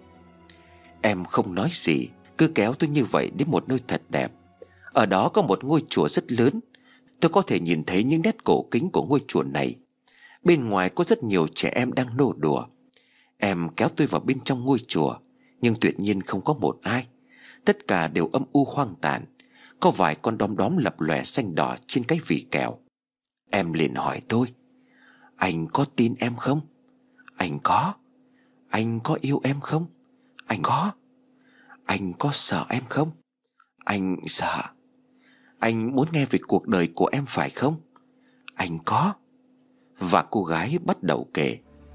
Em không nói gì, cứ kéo tôi như vậy đến một nơi thật đẹp. Ở đó có một ngôi chùa rất lớn. Tôi có thể nhìn thấy những nét cổ kính của ngôi chùa này. Bên ngoài có rất nhiều trẻ em đang nô đùa. Em kéo tôi vào bên trong ngôi chùa, nhưng tuyệt nhiên không có một ai. Tất cả đều âm u hoang tàn. Có vài con đom đóm lập lòe xanh đỏ trên cái vỉ kẹo. Em liền hỏi tôi: "Anh có tin em không?" "Anh có." "Anh có yêu em không?" "Anh có." "Anh có sợ em không?" "Anh sợ." "Anh muốn nghe về cuộc đời của em phải không?" "Anh có." Và cô gái bắt đầu kể.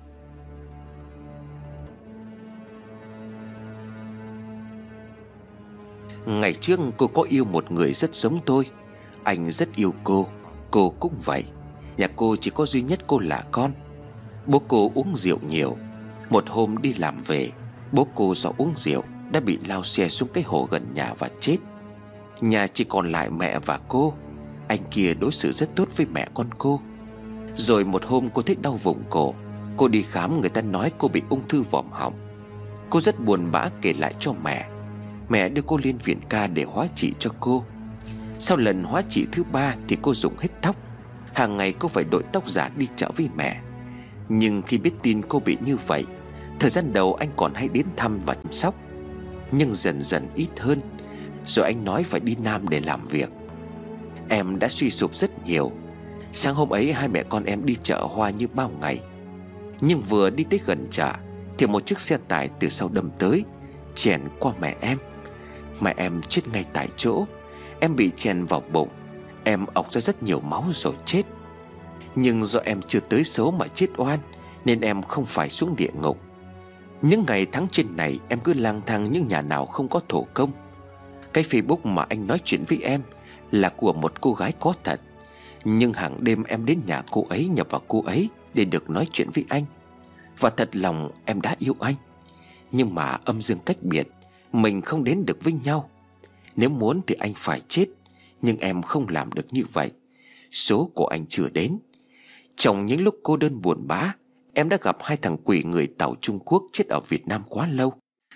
Ngày trước cô có yêu một người rất giống tôi. Anh rất yêu cô, cô cũng vậy. Nhà cô chỉ có duy nhất cô là con. Bố cô uống rượu nhiều. Một hôm đi làm về, bố cô do uống rượu đã bị lao xe xuống cái hồ gần nhà và chết. Nhà chỉ còn lại mẹ và cô. Anh kia đối xử rất tốt với mẹ con cô. Rồi một hôm cô thấy đau vùng cổ. Cô đi khám, người ta nói cô bị ung thư vòm họng. Cô rất buồn bã kể lại cho mẹ. Mẹ đưa cô lên viện ca để hóa trị cho cô. Sau lần hóa trị thứ ba thì cô dùng hết tóc. Hàng ngày cô phải đội tóc giả đi chợ với mẹ. Nhưng khi biết tin cô bị như vậy, thời gian đầu anh còn hay đến thăm và chăm sóc, nhưng dần dần ít hơn. Rồi anh nói phải đi Nam để làm việc. Em đã suy sụp rất nhiều. Sáng hôm ấy hai mẹ con em đi chợ hoa như bao ngày. Nhưng vừa đi tới gần chợ thì một chiếc xe tải từ sau đâm tới, chèn qua mẹ em. Mẹ em chết ngay tại chỗ. Em bị chèn vào bụng. Em ọc ra rất nhiều máu rồi chết. Nhưng do em chưa tới số mà chết oan, nên em không phải xuống địa ngục. Những ngày tháng trên này em cứ lang thang những nhà nào không có thổ công. Cái Facebook mà anh nói chuyện với em là của một cô gái có thật. Nhưng hàng đêm em đến nhà cô ấy, nhập vào cô ấy để được nói chuyện với anh. Và thật lòng em đã yêu anh. Nhưng mà âm dương cách biệt, mình không đến được với nhau. Nếu muốn thì anh phải chết, nhưng em không làm được như vậy. Số của anh chưa đến. Trong những lúc cô đơn buồn bã, em đã gặp hai thằng quỷ người Tàu Trung Quốc chết ở Việt Nam quá lâu.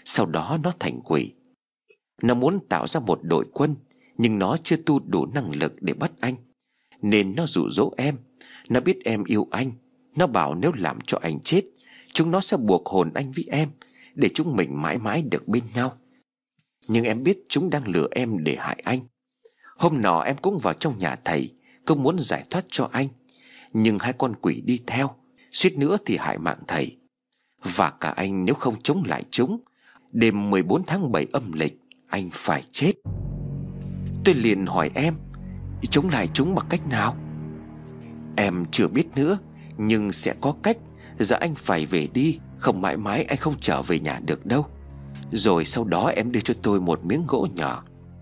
Sau đó nó thành quỷ. Nó muốn tạo ra một đội quân, nhưng nó chưa tu đủ năng lực để bắt anh, nên nó dụ dỗ em. Nó biết em yêu anh. Nó bảo nếu làm cho anh chết, chúng nó sẽ buộc hồn anh với em, để chúng mình mãi mãi được bên nhau. Nhưng em biết chúng đang lừa em để hại anh. Hôm nọ em cũng vào trong nhà thầy, cũng muốn giải thoát cho anh, nhưng hai con quỷ đi theo, suýt nữa thì hại mạng thầy. Và cả anh nếu không chống lại chúng, đêm mười bốn tháng bảy âm lịch anh phải chết. Tôi liền hỏi em, chống lại chúng bằng cách nào? Em chưa biết nữa, nhưng sẽ có cách. Giờ anh phải về đi, không mãi mãi anh không trở về nhà được đâu. Rồi sau đó em đưa cho tôi một miếng gỗ nhỏ.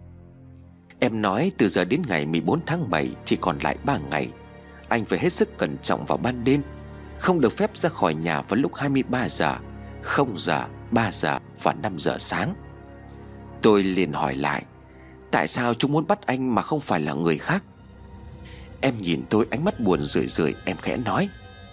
Em nói từ giờ đến ngày mười bốn tháng bảy chỉ còn lại ba ngày. Anh phải hết sức cẩn trọng vào ban đêm, không được phép ra khỏi nhà vào lúc hai mươi ba giờ, không giờ, ba giờ và năm giờ sáng. Tôi liền hỏi lại, tại sao chúng muốn bắt anh mà không phải là người khác? Em nhìn tôi ánh mắt buồn rười rượi. Em khẽ nói,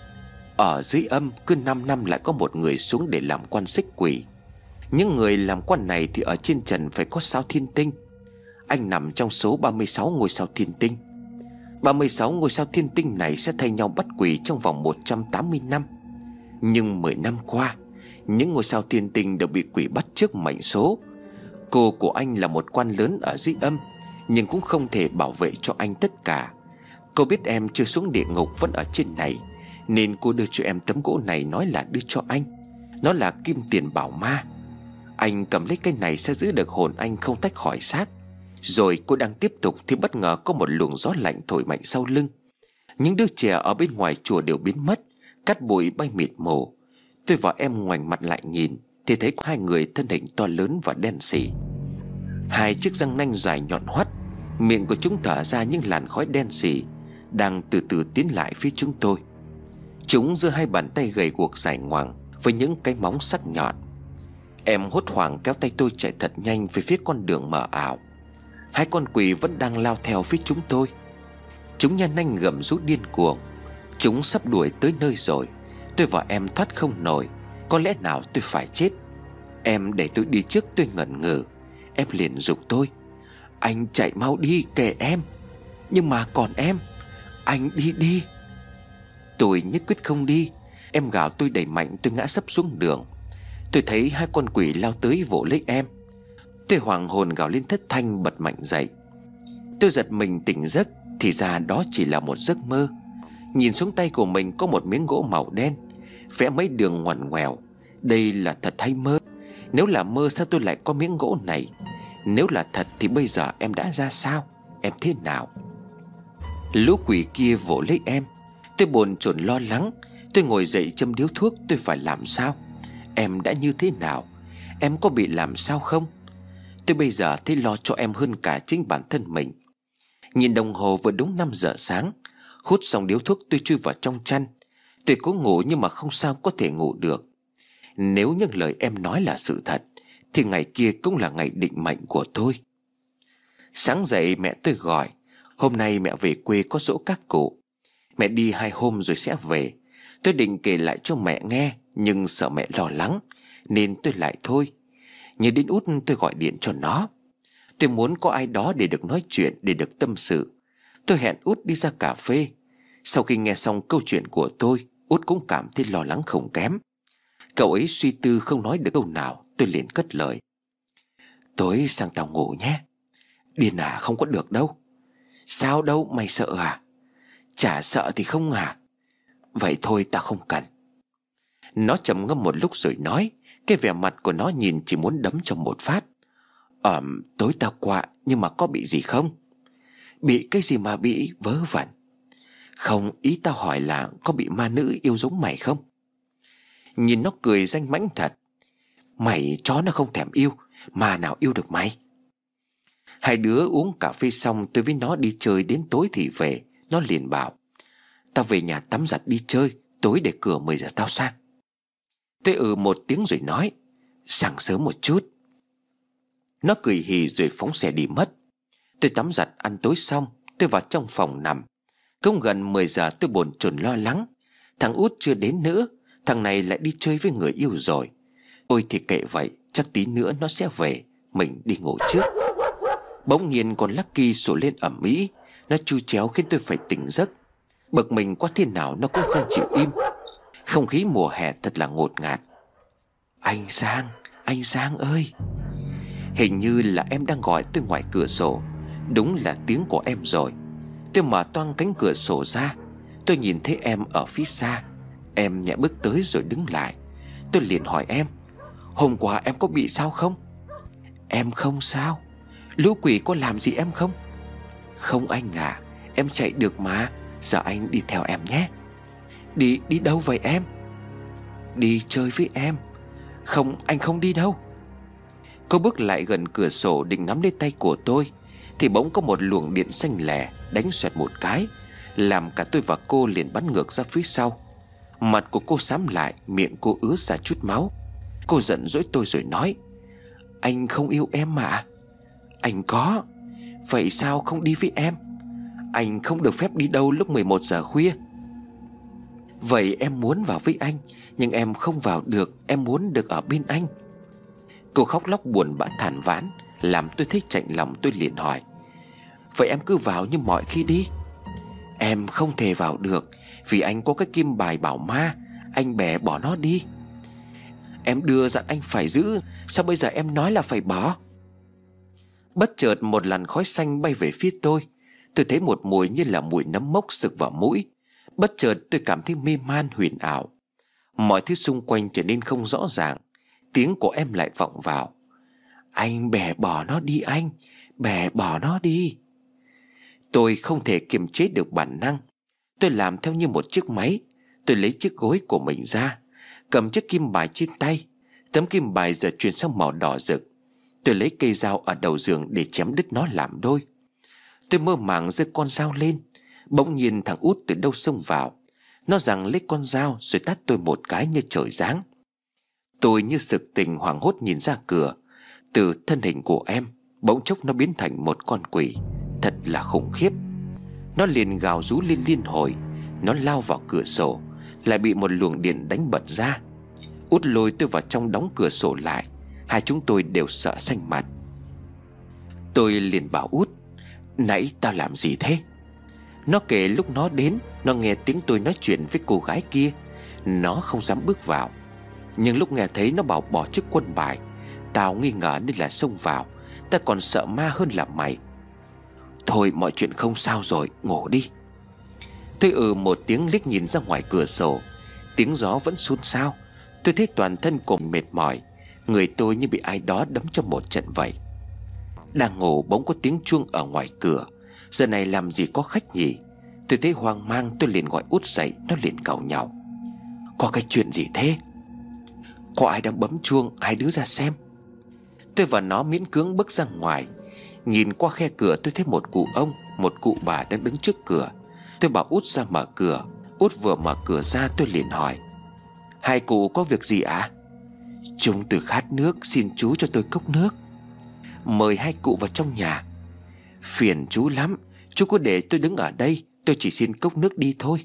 ở dưới âm cứ năm năm lại có một người xuống để làm quan xích quỷ. Những người làm quan này thì ở trên trần phải có sao thiên tinh. Anh nằm trong số ba mươi sáu ngôi sao thiên tinh. ba mươi sáu ngôi sao thiên tinh này sẽ thay nhau bắt quỷ trong vòng một trăm tám mươi năm. Nhưng mười năm qua, những ngôi sao thiên tinh đều bị quỷ bắt trước mệnh số. Cô của anh là một quan lớn ở dưới âm, nhưng cũng không thể bảo vệ cho anh tất cả. Cô biết em chưa xuống địa ngục, vẫn ở trên này, nên cô đưa cho em tấm gỗ này, nói là đưa cho anh. Nó là kim tiền bảo ma. Anh cầm lấy cái này sẽ giữ được hồn anh không tách khỏi xác. Rồi cô đang tiếp tục thì bất ngờ có một luồng gió lạnh thổi mạnh sau lưng. Những đứa trẻ ở bên ngoài chùa đều biến mất, cát bụi bay mịt mù. Tôi và em ngoảnh mặt lại nhìn thì thấy có hai người thân hình to lớn và đen sì. Hai chiếc răng nanh dài nhọn hoắt, miệng của chúng thở ra những làn khói đen sì, đang từ từ tiến lại phía chúng tôi. Chúng giơ hai bàn tay gầy guộc dài ngoằng với những cái móng sắc nhọn. Em hốt hoảng kéo tay tôi chạy thật nhanh về phía con đường mờ ảo. Hai con quỷ vẫn đang lao theo phía chúng tôi. Chúng nhăn nanh gầm rú điên cuồng. Chúng sắp đuổi tới nơi rồi. Tôi và em thoát không nổi. Có lẽ nào tôi phải chết. Em để tôi đi trước. Tôi ngẩn ngừ. Em liền giục tôi, anh chạy mau đi kệ em. Nhưng mà còn em, anh đi đi. Tôi nhất quyết không đi. Em gào tôi đẩy mạnh, tôi ngã sấp xuống đường. Tôi thấy hai con quỷ lao tới vỗ lấy em. Tôi hoàng hồn gào lên thất thanh, bật mạnh dậy. Tôi giật mình tỉnh giấc, thì ra đó chỉ là một giấc mơ. Nhìn xuống tay của mình có một miếng gỗ màu đen, vẽ mấy đường ngoằn ngoèo. Đây là thật hay mơ? Nếu là mơ sao tôi lại có miếng gỗ này? Nếu là thật thì bây giờ em đã ra sao? Em thế nào? Lũ quỷ kia vỗ lấy em. Tôi bồn chồn lo lắng. Tôi ngồi dậy châm điếu thuốc. Tôi phải làm sao? Em đã như thế nào? Em có bị làm sao không? Tôi bây giờ thấy lo cho em hơn cả chính bản thân mình. Nhìn đồng hồ vừa đúng năm giờ sáng. Hút xong điếu thuốc tôi chui vào trong chăn. Tôi cố ngủ nhưng mà không sao có thể ngủ được. Nếu những lời em nói là sự thật thì ngày kia cũng là ngày định mệnh của tôi. Sáng dậy mẹ tôi gọi, hôm nay mẹ về quê có giỗ các cụ. Mẹ đi hai hôm rồi sẽ về. Tôi định kể lại cho mẹ nghe, nhưng sợ mẹ lo lắng nên tôi lại thôi. Nhớ đến Út tôi gọi điện cho nó. Tôi muốn có ai đó để được nói chuyện, để được tâm sự. Tôi hẹn Út đi ra cà phê. Sau khi nghe xong câu chuyện của tôi, Út cũng cảm thấy lo lắng không kém. Cậu ấy suy tư không nói được câu nào. Tôi liền cất lời, tối sang tao ngủ nhé. Điên à? Không có được đâu. Sao đâu, mày sợ à? Chả sợ thì không à? Vậy thôi tao không cần. Nó trầm ngâm một lúc rồi nói, cái vẻ mặt của nó nhìn chỉ muốn đấm cho một phát. Ờm, tối tao quạ, nhưng mà có bị gì không? Bị cái gì mà bị? Vớ vẩn. Không, ý tao hỏi là có bị ma nữ yêu giống mày không? Nhìn nó cười danh mãnh thật. Mày chó nó không thèm yêu, mà nào yêu được mày. Hai đứa uống cà phê xong, tôi với nó đi chơi đến tối thì về. Nó liền bảo, tao về nhà tắm giặt đi chơi, tối để cửa mười giờ tao sang. Tôi ừ một tiếng rồi nói, sáng sớm một chút. Nó cười hì rồi phóng xe đi mất. Tôi tắm giặt ăn tối xong, tôi vào trong phòng nằm. Cũng gần mười giờ tôi bồn chồn lo lắng. Thằng Út chưa đến nữa, thằng này lại đi chơi với người yêu rồi. Ôi thì kệ vậy, Chắc tí nữa nó sẽ về, mình đi ngủ trước. Bỗng nhiên con Lucky sủa lên ầm ĩ. Nó chu chéo khiến tôi phải tỉnh giấc. Bực mình quá thế nào nó cũng không chịu im. Không khí mùa hè thật là ngột ngạt. Anh Giang, anh Giang ơi. Hình như là em đang gọi tôi ngoài cửa sổ. Đúng là tiếng của em rồi. Tôi mở toang cánh cửa sổ ra. Tôi nhìn thấy em ở phía xa. Em nhẹ bước tới rồi đứng lại. Tôi liền hỏi em: hôm qua em có bị sao không? Em không sao. Lũ quỷ có làm gì em không? Không anh à, em chạy được mà. Giờ anh đi theo em nhé. Đi, đi đâu vậy em? Đi chơi với em. Không, anh không đi đâu. Cô bước lại gần cửa sổ định nắm lấy tay của tôi, thì bỗng có một luồng điện xanh lè đánh xoẹt một cái, làm cả tôi và cô liền bắn ngược ra phía sau. Mặt của cô xám lại, miệng cô ứa ra chút máu. Cô giận dỗi tôi rồi nói: anh không yêu em mà. Anh có. Vậy sao không đi với em? Anh không được phép đi đâu lúc mười một giờ khuya. Vậy em muốn vào với anh, nhưng em không vào được. Em muốn được ở bên anh. Cô khóc lóc buồn bã than vãn, làm tôi thấy chạnh lòng. Tôi liền hỏi: vậy em cứ vào như mọi khi đi. Em không thể vào được, vì anh có cái kim bài bảo ma. Anh bẻ bỏ nó đi. Em đưa dặn anh phải giữ, sao bây giờ em nói là phải bỏ? Bất chợt một làn khói xanh bay về phía tôi. Tôi thấy một mùi như là mùi nấm mốc sực vào mũi. Bất chợt tôi cảm thấy mê man huyền ảo. Mọi thứ xung quanh trở nên không rõ ràng. Tiếng của em lại vọng vào: anh bẻ bỏ nó đi anh, bẻ bỏ nó đi. Tôi không thể kiềm chế được bản năng. Tôi làm theo như một chiếc máy. Tôi lấy chiếc gối của mình ra, cầm chiếc kim bài trên tay. Tấm kim bài giờ chuyển sang màu đỏ rực. Tôi lấy cây dao ở đầu giường để chém đứt nó làm đôi. Tôi mơ màng giơ con dao lên. Bỗng nhiên thằng Út từ đâu xông vào. Nó giằng lấy con dao rồi tát tôi một cái như trời giáng. Tôi như sực tỉnh, hoảng hốt nhìn ra cửa. Từ thân hình của em, bỗng chốc nó biến thành một con quỷ. Thật là khủng khiếp. Nó liền gào rú lên liên hồi. Nó lao vào cửa sổ, lại bị một luồng điện đánh bật ra. Út lôi tôi vào trong, đóng cửa sổ lại. Hai chúng tôi đều sợ xanh mặt. Tôi liền bảo Út: nãy tao làm gì thế? Nó kể lúc nó đến, nó nghe tiếng tôi nói chuyện với cô gái kia. Nó không dám bước vào. Nhưng lúc nghe thấy nó bảo bỏ chiếc quân bài, tao nghi ngờ nên là xông vào. Ta còn sợ ma hơn là mày. Thôi mọi chuyện không sao rồi, ngủ đi. Tôi ừ một tiếng, liếc nhìn ra ngoài cửa sổ. Tiếng gió vẫn xôn xao. Tôi thấy toàn thân của mình mệt mỏi. Người tôi như bị ai đó đấm cho một trận vậy. Đang ngủ bỗng có tiếng chuông ở ngoài cửa. Giờ này làm gì có khách nhỉ? Tôi thấy hoang mang, tôi liền gọi Út dậy. Nó liền càu nhàu: có cái chuyện gì thế? Có ai đang bấm chuông, hai đứa ra xem. Tôi và nó miễn cưỡng bước ra ngoài. Nhìn qua khe cửa tôi thấy một cụ ông, một cụ bà đang đứng trước cửa. Tôi bảo Út ra mở cửa. Út vừa mở cửa ra tôi liền hỏi: hai cụ có việc gì ạ? À? Chúng tôi khát nước, xin chú cho tôi cốc nước. Mời hai cụ vào trong nhà. Phiền chú lắm, chú cứ để tôi đứng ở đây, tôi chỉ xin cốc nước đi thôi.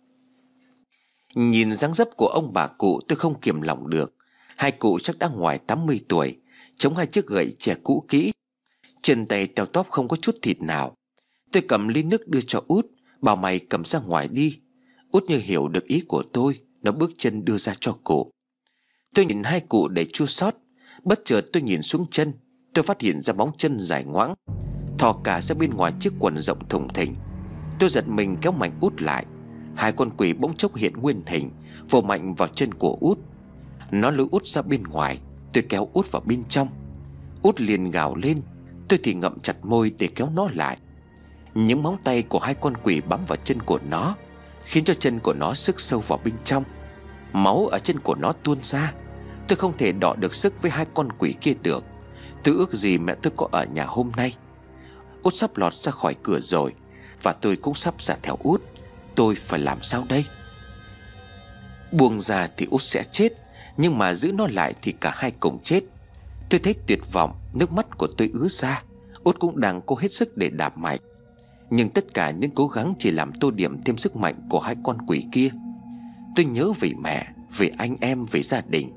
Nhìn dáng dấp của ông bà cụ tôi không kiềm lòng được. Hai cụ chắc đã ngoài tám mươi tuổi, chống hai chiếc gậy tre cũ kỹ, chân tay teo tóp không có chút thịt nào. Tôi cầm ly nước đưa cho Út, bảo mày cầm ra ngoài đi. Út như hiểu được ý của tôi, nó bước chân đưa ra cho cụ. Tôi nhìn hai cụ đầy chua xót. Bất chợt tôi nhìn xuống chân. Tôi phát hiện ra móng chân dài ngoãng thò cả ra bên ngoài chiếc quần rộng thùng thình. Tôi giật mình kéo mạnh Út lại. Hai con quỷ bỗng chốc hiện nguyên hình, vồ mạnh vào chân của Út. Nó lôi Út ra bên ngoài. Tôi kéo Út vào bên trong. Út liền gào lên. Tôi thì ngậm chặt môi để kéo nó lại. Những móng tay của hai con quỷ bám vào chân của nó, khiến cho chân của nó sức sâu vào bên trong. Máu ở chân của nó tuôn ra. Tôi không thể đọ được sức với hai con quỷ kia được. Tôi ước gì mẹ tôi có ở nhà hôm nay. Út sắp lọt ra khỏi cửa rồi, và tôi cũng sắp ra theo Út. Tôi phải làm sao đây? Buông ra thì Út sẽ chết, nhưng mà giữ nó lại thì cả hai cùng chết. Tôi thấy tuyệt vọng, nước mắt của tôi ứa ra. Út cũng đang cố hết sức để đạp mạnh, nhưng tất cả những cố gắng chỉ làm tô điểm thêm sức mạnh của hai con quỷ kia. Tôi nhớ về mẹ, về anh em, về gia đình.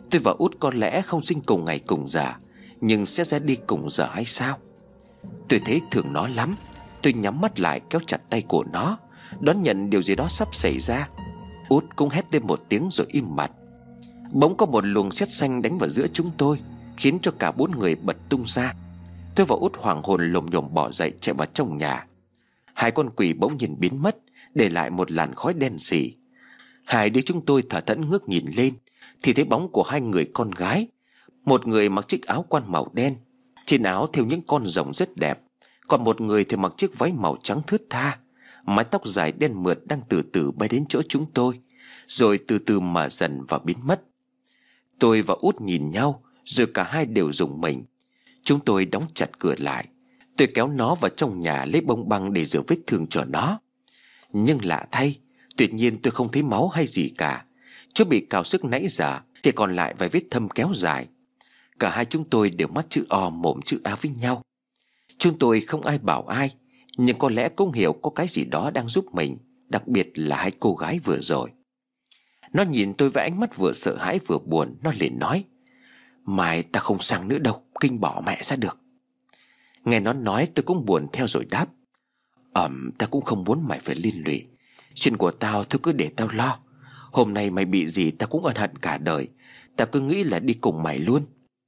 Tôi và Út có lẽ không sinh cùng ngày cùng giờ, nhưng sẽ ra đi cùng giờ hay sao? Tôi thấy thương nó lắm. Tôi nhắm mắt lại kéo chặt tay của nó, đón nhận điều gì đó sắp xảy ra. Út cũng hét lên một tiếng rồi im bặt. Bỗng có một luồng sét xanh đánh vào giữa chúng tôi, khiến cho cả bốn người bật tung ra. Tôi và Út hoảng hồn lồm nhồm bỏ dậy chạy vào trong nhà. Hai con quỷ bỗng nhiên biến mất, để lại một làn khói đen sì. Hai đứa chúng tôi thở thẫn ngước nhìn lên, thì thấy bóng của hai người con gái. Một người mặc chiếc áo quan màu đen, trên áo thêu những con rồng rất đẹp. Còn một người thì mặc chiếc váy màu trắng thướt tha, mái tóc dài đen mượt đang từ từ bay đến chỗ chúng tôi, rồi từ từ mở dần và biến mất. Tôi và Út nhìn nhau, rồi cả hai đều rùng mình. Chúng tôi đóng chặt cửa lại. Tôi kéo nó vào trong nhà lấy bông băng để rửa vết thương cho nó. Nhưng lạ thay, tuyệt nhiên tôi không thấy máu hay gì cả. Chỗ bị cào sức nãy giờ chỉ còn lại vài vết thâm kéo dài. Cả hai chúng tôi đều mắt chữ O mồm chữ A với nhau. Chúng tôi không ai bảo ai, nhưng có lẽ cũng hiểu có cái gì đó đang giúp mình, đặc biệt là hai cô gái vừa rồi. Nó nhìn tôi với ánh mắt vừa sợ hãi vừa buồn. Nó liền nói: "Mai ta không sang nữa đâu, kinh bỏ mẹ ra được." Nghe nó nói tôi cũng buồn theo rồi đáp: Ẩm, ta cũng không muốn mày phải liên lụy. Chuyện của tao thôi cứ để tao lo. Hôm nay mày bị gì tao cũng ân hận cả đời. Tao cứ nghĩ là đi cùng mày luôn."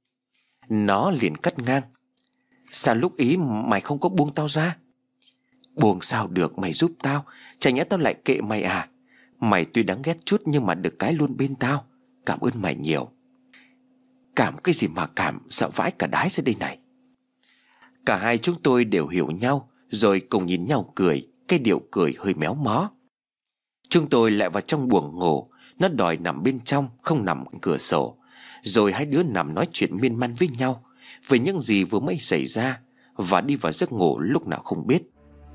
Nó liền cắt ngang: "Sao lúc ý mày không có buông tao ra?" "Buông sao được, mày giúp tao. Chả nhẽ tao lại kệ mày à? Mày tuy đáng ghét chút nhưng mà được cái luôn bên tao. Cảm ơn mày nhiều." "Cảm cái gì mà cảm, sợ vãi cả đái ra đây này." Cả hai chúng tôi đều hiểu nhau, rồi cùng nhìn nhau cười. Cái điệu cười hơi méo mó. Chúng tôi lại vào trong buồng ngủ. Nó đòi nằm bên trong, không nằm cửa sổ. Rồi hai đứa nằm nói chuyện miên man với nhau về những gì vừa mới xảy ra, và đi vào giấc ngủ lúc nào không biết.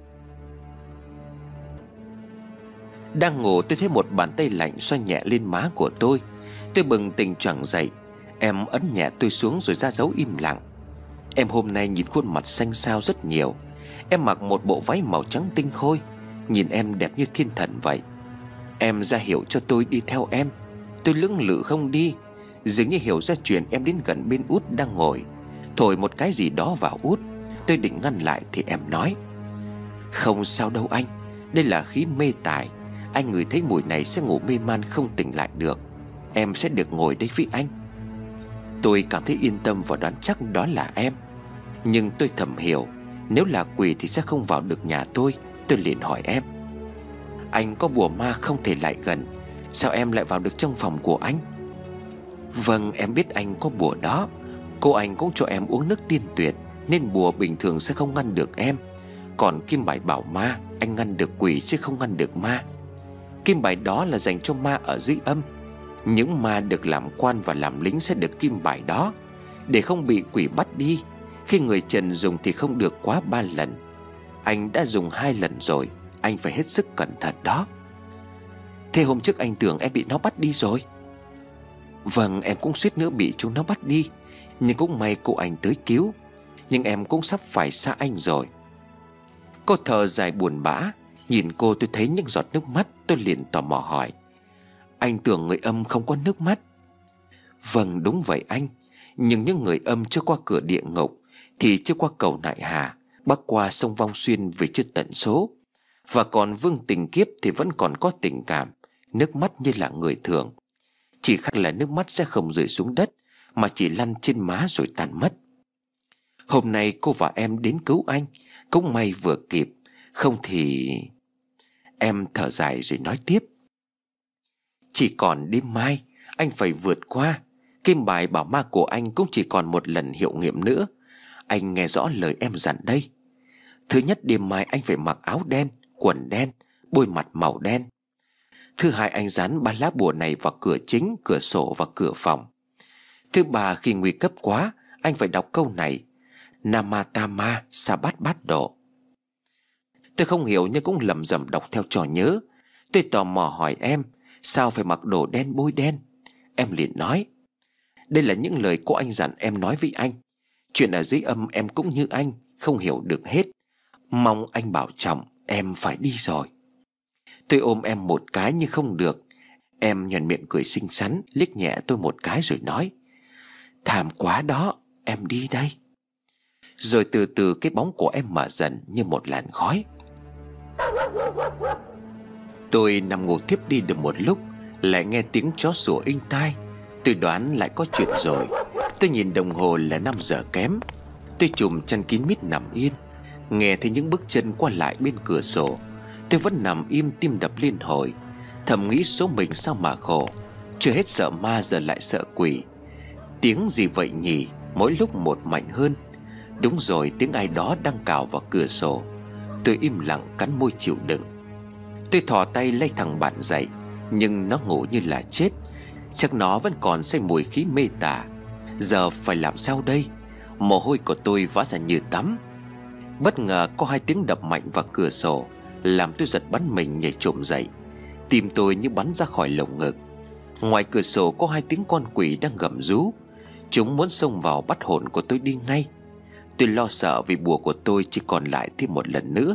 Đang ngủ tôi thấy một bàn tay lạnh xoa nhẹ lên má của tôi. Tôi bừng tỉnh choàng dậy. Em ấn nhẹ tôi xuống rồi ra dấu im lặng. Em hôm nay nhìn khuôn mặt xanh xao rất nhiều. Em mặc một bộ váy màu trắng tinh khôi, nhìn em đẹp như thiên thần vậy. Em ra hiệu cho tôi đi theo em. Tôi lưỡng lự không đi. Dường như hiểu ra chuyện, em đến gần bên Út đang ngồi, thổi một cái gì đó vào Út. Tôi định ngăn lại thì em nói: "Không sao đâu anh, đây là khí mê tài. Anh ngửi thấy mùi này sẽ ngủ mê man không tỉnh lại được. Em sẽ được ngồi đây với anh." Tôi cảm thấy yên tâm và đoán chắc đó là em. Nhưng tôi thầm hiểu, nếu là quỷ thì sẽ không vào được nhà tôi. Tôi liền hỏi em: "Anh có bùa ma không thể lại gần, sao em lại vào được trong phòng của anh?" "Vâng, em biết anh có bùa đó. Cô anh cũng cho em uống nước tiên tuyệt, nên bùa bình thường sẽ không ngăn được em. Còn kim bài bảo ma, anh ngăn được quỷ chứ không ngăn được ma. Kim bài đó là dành cho ma ở dưới âm. Những ma được làm quan và làm lính sẽ được kim bài đó, để không bị quỷ bắt đi. Khi người trần dùng thì không được quá ba lần. Anh đã dùng hai lần rồi, anh phải hết sức cẩn thận đó." "Thế hôm trước anh tưởng em bị nó bắt đi rồi?" "Vâng, em cũng suýt nữa bị chúng nó bắt đi, nhưng cũng may cô anh tới cứu. Nhưng em cũng sắp phải xa anh rồi." Cô thở dài buồn bã. Nhìn cô tôi thấy những giọt nước mắt. Tôi liền tò mò hỏi: "Anh tưởng người âm không có nước mắt?" "Vâng, đúng vậy anh. Nhưng những người âm chưa qua cửa địa ngục thì chưa qua cầu Nại Hà, bắc qua sông Vong Xuyên về chưa tận số. Và còn vương tình kiếp thì vẫn còn có tình cảm, nước mắt như là người thường. Chỉ khác là nước mắt sẽ không rơi xuống đất, mà chỉ lăn trên má rồi tan mất. Hôm nay cô và em đến cứu anh, cũng may vừa kịp. Không thì..." Em thở dài rồi nói tiếp: "Chỉ còn đêm mai anh phải vượt qua. Kim bài bảo ma của anh cũng chỉ còn một lần hiệu nghiệm nữa. Anh nghe rõ lời em dặn đây. Thứ nhất, đêm mai anh phải mặc áo đen, quần đen, bôi mặt màu đen. Thứ hai, anh dán ba lá bùa này vào cửa chính, cửa sổ và cửa phòng. Thứ ba, khi nguy cấp quá, anh phải đọc câu này: Namatama Sabat Bát Độ." Tôi không hiểu nhưng cũng lẩm rẩm đọc theo trò nhớ. Tôi tò mò hỏi em: "Sao phải mặc đồ đen bôi đen?" Em liền nói: "Đây là những lời cô anh dặn em nói với anh. Chuyện ở dưới âm em cũng như anh, không hiểu được hết. Mong anh bảo trọng, em phải đi rồi." Tôi ôm em một cái nhưng không được. Em nhoẻn miệng cười xinh xắn, liếc nhẹ tôi một cái rồi nói: Thảm quá đó, em đi đây. Rồi từ từ cái bóng của em mở dần như một làn khói. Tôi nằm ngủ thiếp đi được một lúc, lại nghe tiếng chó sủa inh tai. Tôi đoán lại có chuyện rồi. Tôi nhìn đồng hồ là năm giờ kém. Tôi trùm chăn kín mít nằm yên, nghe thấy những bước chân qua lại bên cửa sổ. Tôi vẫn nằm im, tim đập liên hồi, thầm nghĩ số mình sao mà khổ. Chưa hết sợ ma giờ lại sợ quỷ. Tiếng gì vậy nhỉ, mỗi lúc một mạnh hơn. Đúng rồi, tiếng ai đó đang cào vào cửa sổ. Tôi im lặng cắn môi chịu đựng. Tôi thò tay lay thằng bạn dậy, nhưng nó ngủ như là chết. Chắc nó vẫn còn say mùi khí mê tà. Giờ phải làm sao đây? Mồ hôi của tôi vã ra như tắm. Bất ngờ có hai tiếng đập mạnh vào cửa sổ, làm tôi giật bắn mình nhảy trồm dậy. Tim tôi như bắn ra khỏi lồng ngực. Ngoài cửa sổ có hai tiếng con quỷ đang gầm rú. Chúng muốn xông vào bắt hồn của tôi đi ngay. Tôi lo sợ vì bùa của tôi chỉ còn lại thêm một lần nữa.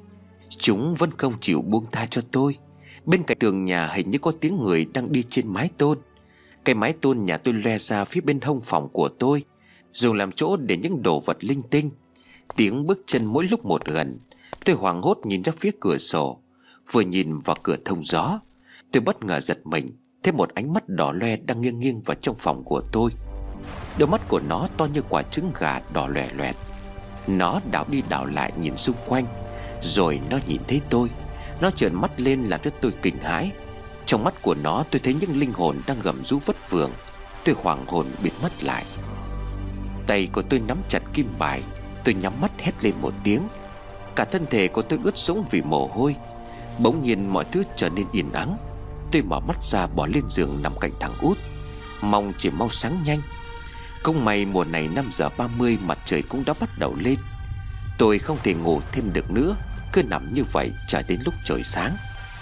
Chúng vẫn không chịu buông tha cho tôi. Bên cạnh tường nhà hình như có tiếng người đang đi trên mái tôn. Cái mái tôn nhà tôi loe ra phía bên hông phòng của tôi, dùng làm chỗ để những đồ vật linh tinh. Tiếng bước chân mỗi lúc một gần. Tôi hoảng hốt nhìn ra phía cửa sổ. Vừa nhìn vào cửa thông gió, tôi bất ngờ giật mình, thấy một ánh mắt đỏ loe đang nghiêng nghiêng vào trong phòng của tôi. Đôi mắt của nó to như quả trứng gà, đỏ loè loẹt. Nó đảo đi đảo lại nhìn xung quanh, rồi nó nhìn thấy tôi. Nó trợn mắt lên làm cho tôi kinh hãi. Trong mắt của nó tôi thấy những linh hồn đang gầm rú vất vưởng. Tôi hoảng hồn biến mất lại. Tay của tôi nắm chặt kim bài. Tôi nhắm mắt hét lên một tiếng. Cả thân thể của tôi ướt sũng vì mồ hôi. Bỗng nhiên mọi thứ trở nên yên ắng. Tôi mở mắt ra bỏ lên giường nằm cạnh thằng út, mong chỉ mau sáng nhanh. Cũng may mùa này năm giờ ba mươi mặt trời cũng đã bắt đầu lên. Tôi không thể ngủ thêm được nữa, cứ nằm như vậy chờ đến lúc trời sáng.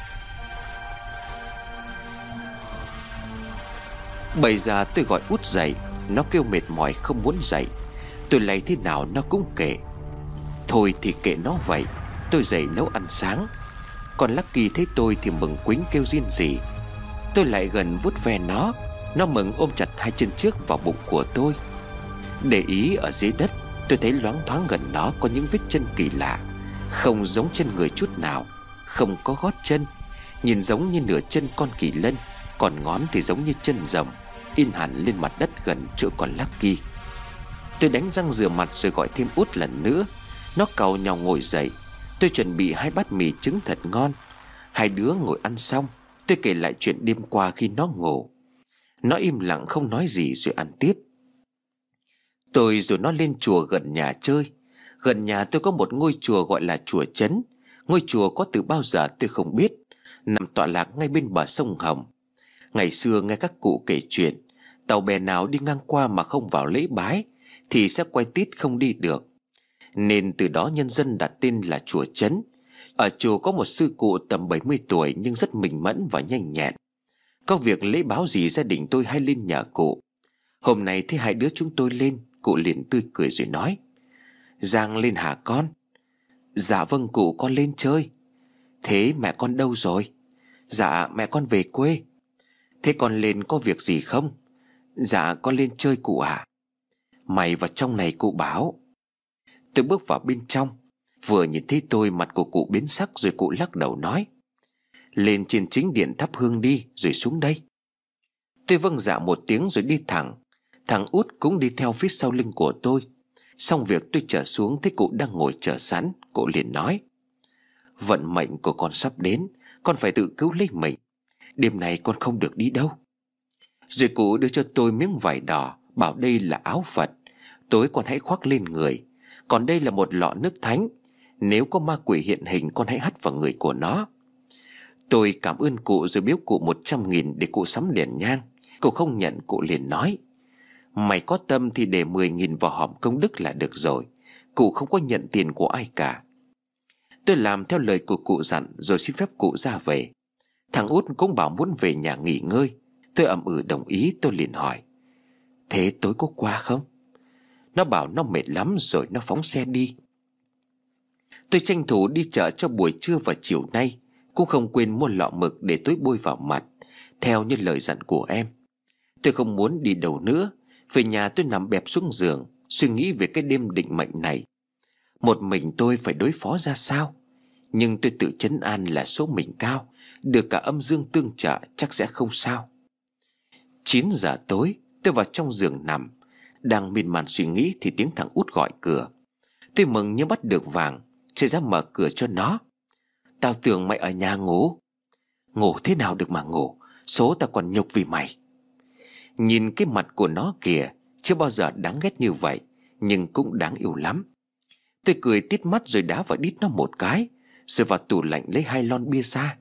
Bây giờ tôi gọi út dậy. Nó kêu mệt mỏi không muốn dậy. Tôi lấy thế nào nó cũng kệ. Thôi thì kệ nó vậy. Tôi dậy nấu ăn sáng. Còn Lucky thấy tôi thì mừng quính kêu riêng gì. Tôi lại gần vuốt ve nó. Nó mừng ôm chặt hai chân trước vào bụng của tôi. Để ý ở dưới đất, tôi thấy loáng thoáng gần nó có những vết chân kỳ lạ, không giống chân người chút nào. Không có gót chân, nhìn giống như nửa chân con kỳ lân. Còn ngón thì giống như chân rồng, in hẳn lên mặt đất gần chỗ con Lucky. Tôi đánh răng rửa mặt rồi gọi thêm út lần nữa. Nó càu nhàu ngồi dậy. Tôi chuẩn bị hai bát mì trứng thật ngon. Hai đứa ngồi ăn xong, tôi kể lại chuyện đêm qua khi nó ngủ. Nó im lặng không nói gì rồi ăn tiếp. Tôi rồi nó lên chùa gần nhà chơi. Gần nhà tôi có một ngôi chùa gọi là chùa Trấn. Ngôi chùa có từ bao giờ tôi không biết, nằm tọa lạc ngay bên bờ sông Hồng. Ngày xưa nghe các cụ kể chuyện, tàu bè nào đi ngang qua mà không vào lễ bái thì sẽ quay tít không đi được. Nên từ đó nhân dân đặt tên là chùa Trấn. Ở chùa có một sư cụ tầm bảy mươi tuổi nhưng rất minh mẫn và nhanh nhẹn. Có việc lễ báo gì gia đình tôi hay lên nhờ cụ. Hôm nay thấy hai đứa chúng tôi lên, cụ liền tươi cười rồi nói: Giang lên hả con? Dạ vâng cụ, con lên chơi. Thế mẹ con đâu rồi? Dạ mẹ con về quê. Thế con lên có việc gì không? Dạ con lên chơi cụ ạ. Mày vào trong này cụ báo. Tôi bước vào bên trong. Vừa nhìn thấy tôi, mặt của cụ biến sắc rồi cụ lắc đầu nói: Lên trên chính điện thắp hương đi rồi xuống đây. Tôi vâng dạ một tiếng rồi đi thẳng. Thằng út cũng đi theo phía sau lưng của tôi. Xong việc tôi trở xuống thấy cụ đang ngồi chờ sẵn. Cụ liền nói: Vận mệnh của con sắp đến, con phải tự cứu lấy mình. Đêm nay con không được đi đâu. Rồi cụ đưa cho tôi miếng vải đỏ, bảo đây là áo Phật, tối con hãy khoác lên người. Còn đây là một lọ nước thánh, nếu có ma quỷ hiện hình con hãy hắt vào người của nó. Tôi cảm ơn cụ rồi biếu cụ một trăm nghìn để cụ sắm đèn nhang. Cụ không nhận, cụ liền nói: Mày có tâm thì để mười nghìn vào hòm công đức là được rồi. Cụ không có nhận tiền của ai cả. Tôi làm theo lời của cụ dặn rồi xin phép cụ ra về. Thằng út cũng bảo muốn về nhà nghỉ ngơi. Tôi ậm ừ đồng ý. Tôi liền hỏi: Thế tối có qua không? Nó bảo nó mệt lắm rồi nó phóng xe đi. Tôi tranh thủ đi chợ cho buổi trưa và chiều nay, cũng không quên mua lọ mực để tối bôi vào mặt. theo như lời dặn của em. Tôi không muốn đi đâu nữa. Về nhà tôi nằm bẹp xuống giường, suy nghĩ về cái đêm định mệnh này. Một mình tôi phải đối phó ra sao? Nhưng tôi tự trấn an là số mình cao, được cả âm dương tương trợ chắc sẽ không sao. Chín giờ tối, tôi vào trong giường nằm, đang miên man suy nghĩ thì tiếng thằng Út gọi cửa. Tôi mừng như bắt được vàng, chạy ra mở cửa cho nó. Tao tưởng mày ở nhà ngủ. Ngủ thế nào được mà ngủ, số tao còn nhục vì mày. Nhìn cái mặt của nó kìa, chưa bao giờ đáng ghét như vậy, nhưng cũng đáng yêu lắm. Tôi cười tít mắt rồi đá vào đít nó một cái, rồi vào tủ lạnh lấy hai lon bia ra.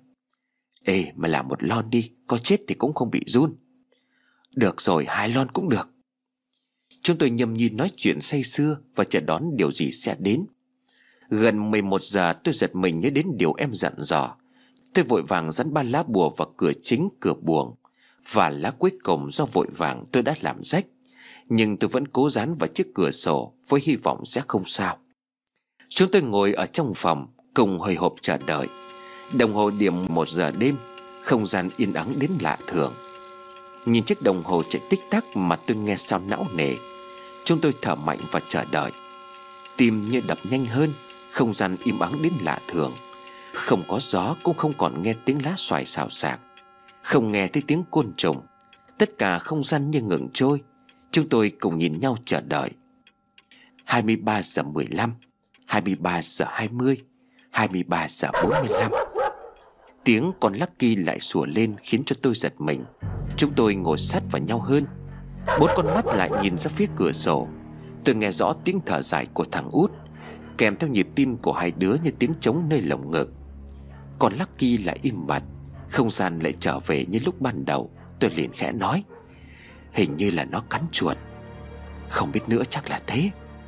Ê, mà làm một lon đi, có chết thì cũng không bị run. Được rồi, hai lon cũng được. Chúng tôi nhâm nhi nói chuyện say sưa và chờ đón điều gì sẽ đến. Gần mười một giờ tôi giật mình nhớ đến điều em dặn dò. Tôi vội vàng dán ba lá bùa vào cửa chính, cửa buồng. Và lá cuối cùng do vội vàng tôi đã làm rách, nhưng tôi vẫn cố dán vào chiếc cửa sổ với hy vọng sẽ không sao. Chúng tôi ngồi ở trong phòng cùng hồi hộp chờ đợi. Đồng hồ điểm một giờ đêm, không gian yên ắng đến lạ thường. Nhìn chiếc đồng hồ chạy tích tắc mà tôi nghe sao não nề. Chúng tôi thở mạnh và chờ đợi. Tim như đập nhanh hơn, không gian im ắng đến lạ thường. Không có gió, cũng không còn nghe tiếng lá xoài xào xạc, không nghe thấy tiếng côn trùng. Tất cả không gian như ngừng trôi. Chúng tôi cùng nhìn nhau chờ đợi. Hai mươi ba giờ mười lăm, hai mươi ba giờ hai mươi, hai mươi ba giờ bốn mươi lăm. Tiếng con Lucky lại sủa lên khiến cho tôi giật mình. Chúng tôi ngồi sát vào nhau hơn. Bốn con mắt lại nhìn ra phía cửa sổ. Tôi nghe rõ tiếng thở dài của thằng Út, kèm theo nhịp tim của hai đứa như tiếng trống nơi lồng ngực. Con Lucky lại im bặt. Không gian lại trở về như lúc ban đầu. Tôi liền khẽ nói: hình như là nó cắn chuột. Không biết nữa, chắc là thế.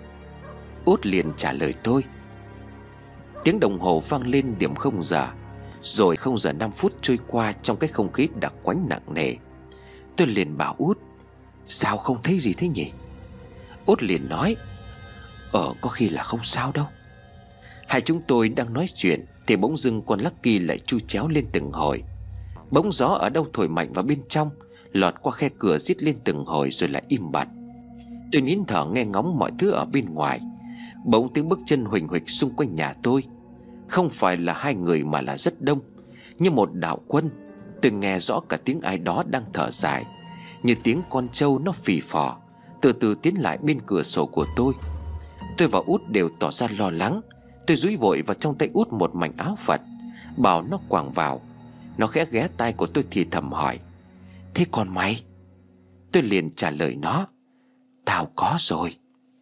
Út liền trả lời tôi. Tiếng đồng hồ vang lên điểm không giờ. Rồi không giờ năm phút trôi qua trong cái không khí đặc quánh nặng nề. Tôi liền bảo Út: sao không thấy gì thế nhỉ? Út liền nói: Ờ có khi là không sao đâu. Hai chúng tôi đang nói chuyện thì bỗng dưng con Lucky lại chui chéo lên từng hồi. Bỗng gió ở đâu thổi mạnh vào bên trong, lọt qua khe cửa rít lên từng hồi rồi lại im bặt. Tôi nín thở nghe ngóng mọi thứ ở bên ngoài. Bỗng tiếng bước chân huỳnh huỳnh xung quanh nhà tôi. Không phải là hai người mà là rất đông, như một đạo quân. Tôi nghe rõ cả tiếng ai đó đang thở dài, như tiếng con trâu nó phì phò, từ từ tiến lại bên cửa sổ của tôi. Tôi và Út đều tỏ ra lo lắng. Tôi dúi vội vào trong tay Út một mảnh áo Phật, bảo nó quàng vào. Nó khẽ ghé tai của tôi thì thầm hỏi: thế còn mày? Tôi liền trả lời nó: tao có rồi.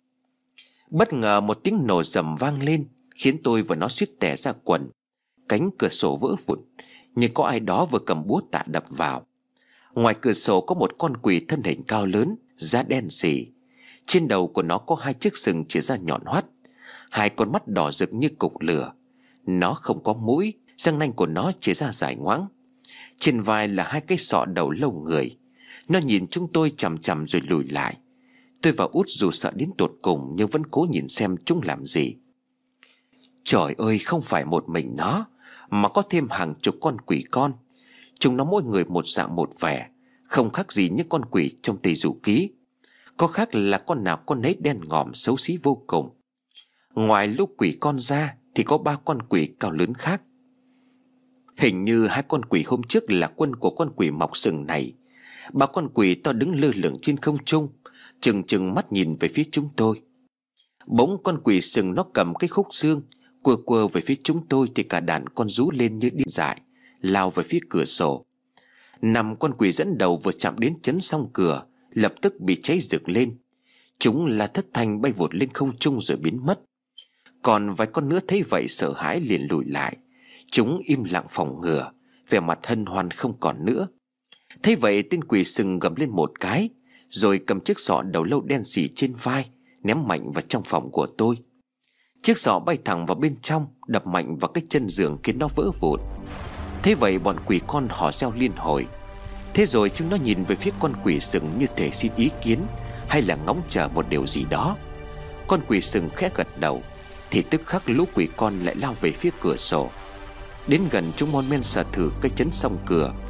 Bất ngờ một tiếng nổ rầm vang lên, khiến tôi và nó suýt tè ra quần. Cánh cửa sổ vỡ vụn, như có ai đó vừa cầm búa tạ đập vào. Ngoài cửa sổ có một con quỷ thân hình cao lớn, da đen sì. Trên đầu của nó có hai chiếc sừng chĩa ra nhọn hoắt, hai con mắt đỏ rực như cục lửa. Nó không có mũi, răng nanh của nó chĩa ra dài ngoãng. Trên vai là hai cái sọ đầu lâu người. Nó nhìn chúng tôi chằm chằm rồi lùi lại. Tôi và Út dù sợ đến tột cùng nhưng vẫn cố nhìn xem chúng làm gì. Trời ơi, không phải một mình nó, mà có thêm hàng chục con quỷ con. Chúng nó mỗi người một dạng một vẻ, không khác gì những con quỷ trong Tây Du Ký. Có khác là con nào con nấy đen ngòm xấu xí vô cùng. Ngoài lũ quỷ con ra thì có ba con quỷ cao lớn khác. Hình như hai con quỷ hôm trước là quân của con quỷ mọc sừng này. Ba con quỷ to đứng lơ lửng trên không trung, chừng chừng mắt nhìn về phía chúng tôi. Bỗng con quỷ sừng nó cầm cái khúc xương, quơ quơ về phía chúng tôi thì cả đàn con rú lên như điên dại, lao về phía cửa sổ. Năm con quỷ dẫn đầu vừa chạm đến chấn song cửa, lập tức bị cháy rực lên. Chúng là thất thanh bay vụt lên không trung rồi biến mất. Còn vài con nữa thấy vậy sợ hãi liền lùi lại. Chúng im lặng phòng ngừa, vẻ mặt hân hoan không còn nữa. Thấy vậy tên quỷ sừng gầm lên một cái, rồi cầm chiếc sọ đầu lâu đen sì trên vai ném mạnh vào trong phòng của tôi. Chiếc sọ bay thẳng vào bên trong, đập mạnh vào cái chân giường khiến nó vỡ vụn. Thế vậy bọn quỷ con hò reo liên hồi. Thế rồi chúng nó nhìn về phía con quỷ sừng như thể xin ý kiến hay là ngóng chờ một điều gì đó. Con quỷ sừng khẽ gật đầu thì tức khắc lũ quỷ con lại lao về phía cửa sổ. Đến gần chúng mon men sờ thử cái chấn song cửa.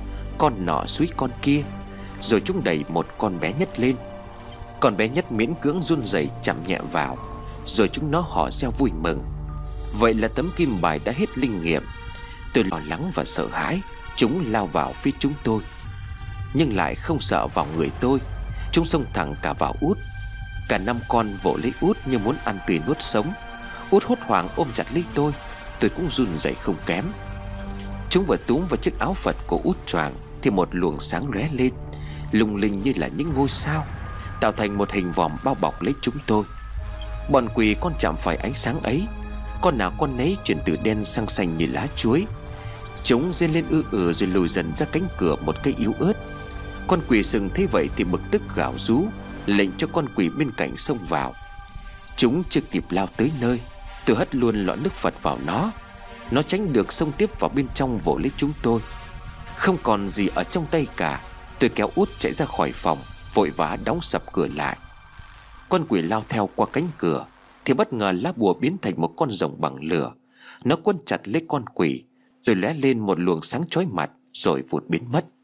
Con nọ suý con kia, rồi chúng đẩy một con bé nhất lên. Con bé nhất miễn cưỡng run rẩy chạm nhẹ vào, rồi chúng nó hò reo vui mừng. Vậy là tấm kim bài đã hết linh nghiệm. Tôi lo lắng và sợ hãi. Chúng lao vào phía chúng tôi, nhưng lại không sợ vào người tôi. Chúng xông thẳng cả vào Út. Cả năm con vỗ lấy Út như muốn ăn tươi nuốt sống. Út hốt hoảng ôm chặt lấy tôi. Tôi cũng run rẩy không kém. Chúng vừa túm vào chiếc áo Phật của Út choàng thì một luồng sáng lóe lên, lung linh như là những ngôi sao, tạo thành một hình vòm bao bọc lấy chúng tôi. Bọn quỷ con chạm phải ánh sáng ấy, con nào con nấy chuyển từ đen sang xanh như lá chuối. Chúng rên lên ư ử rồi lùi dần ra cánh cửa một cây yếu ớt. Con quỷ sừng thấy vậy thì bực tức gào rú, lệnh cho con quỷ bên cạnh xông vào. Chúng chưa kịp lao tới nơi, tôi hất luôn lọ nước Phật vào nó. Nó tránh được xông tiếp vào bên trong vỗ lấy chúng tôi. Không còn gì ở trong tay cả. Tôi kéo Út chạy ra khỏi phòng, vội vã đóng sập cửa lại. Con quỷ lao theo qua cánh cửa thì bất ngờ lá bùa biến thành một con rồng bằng lửa. Nó quấn chặt lấy con quỷ, rồi lóe lên một luồng sáng chói mặt, rồi vụt biến mất.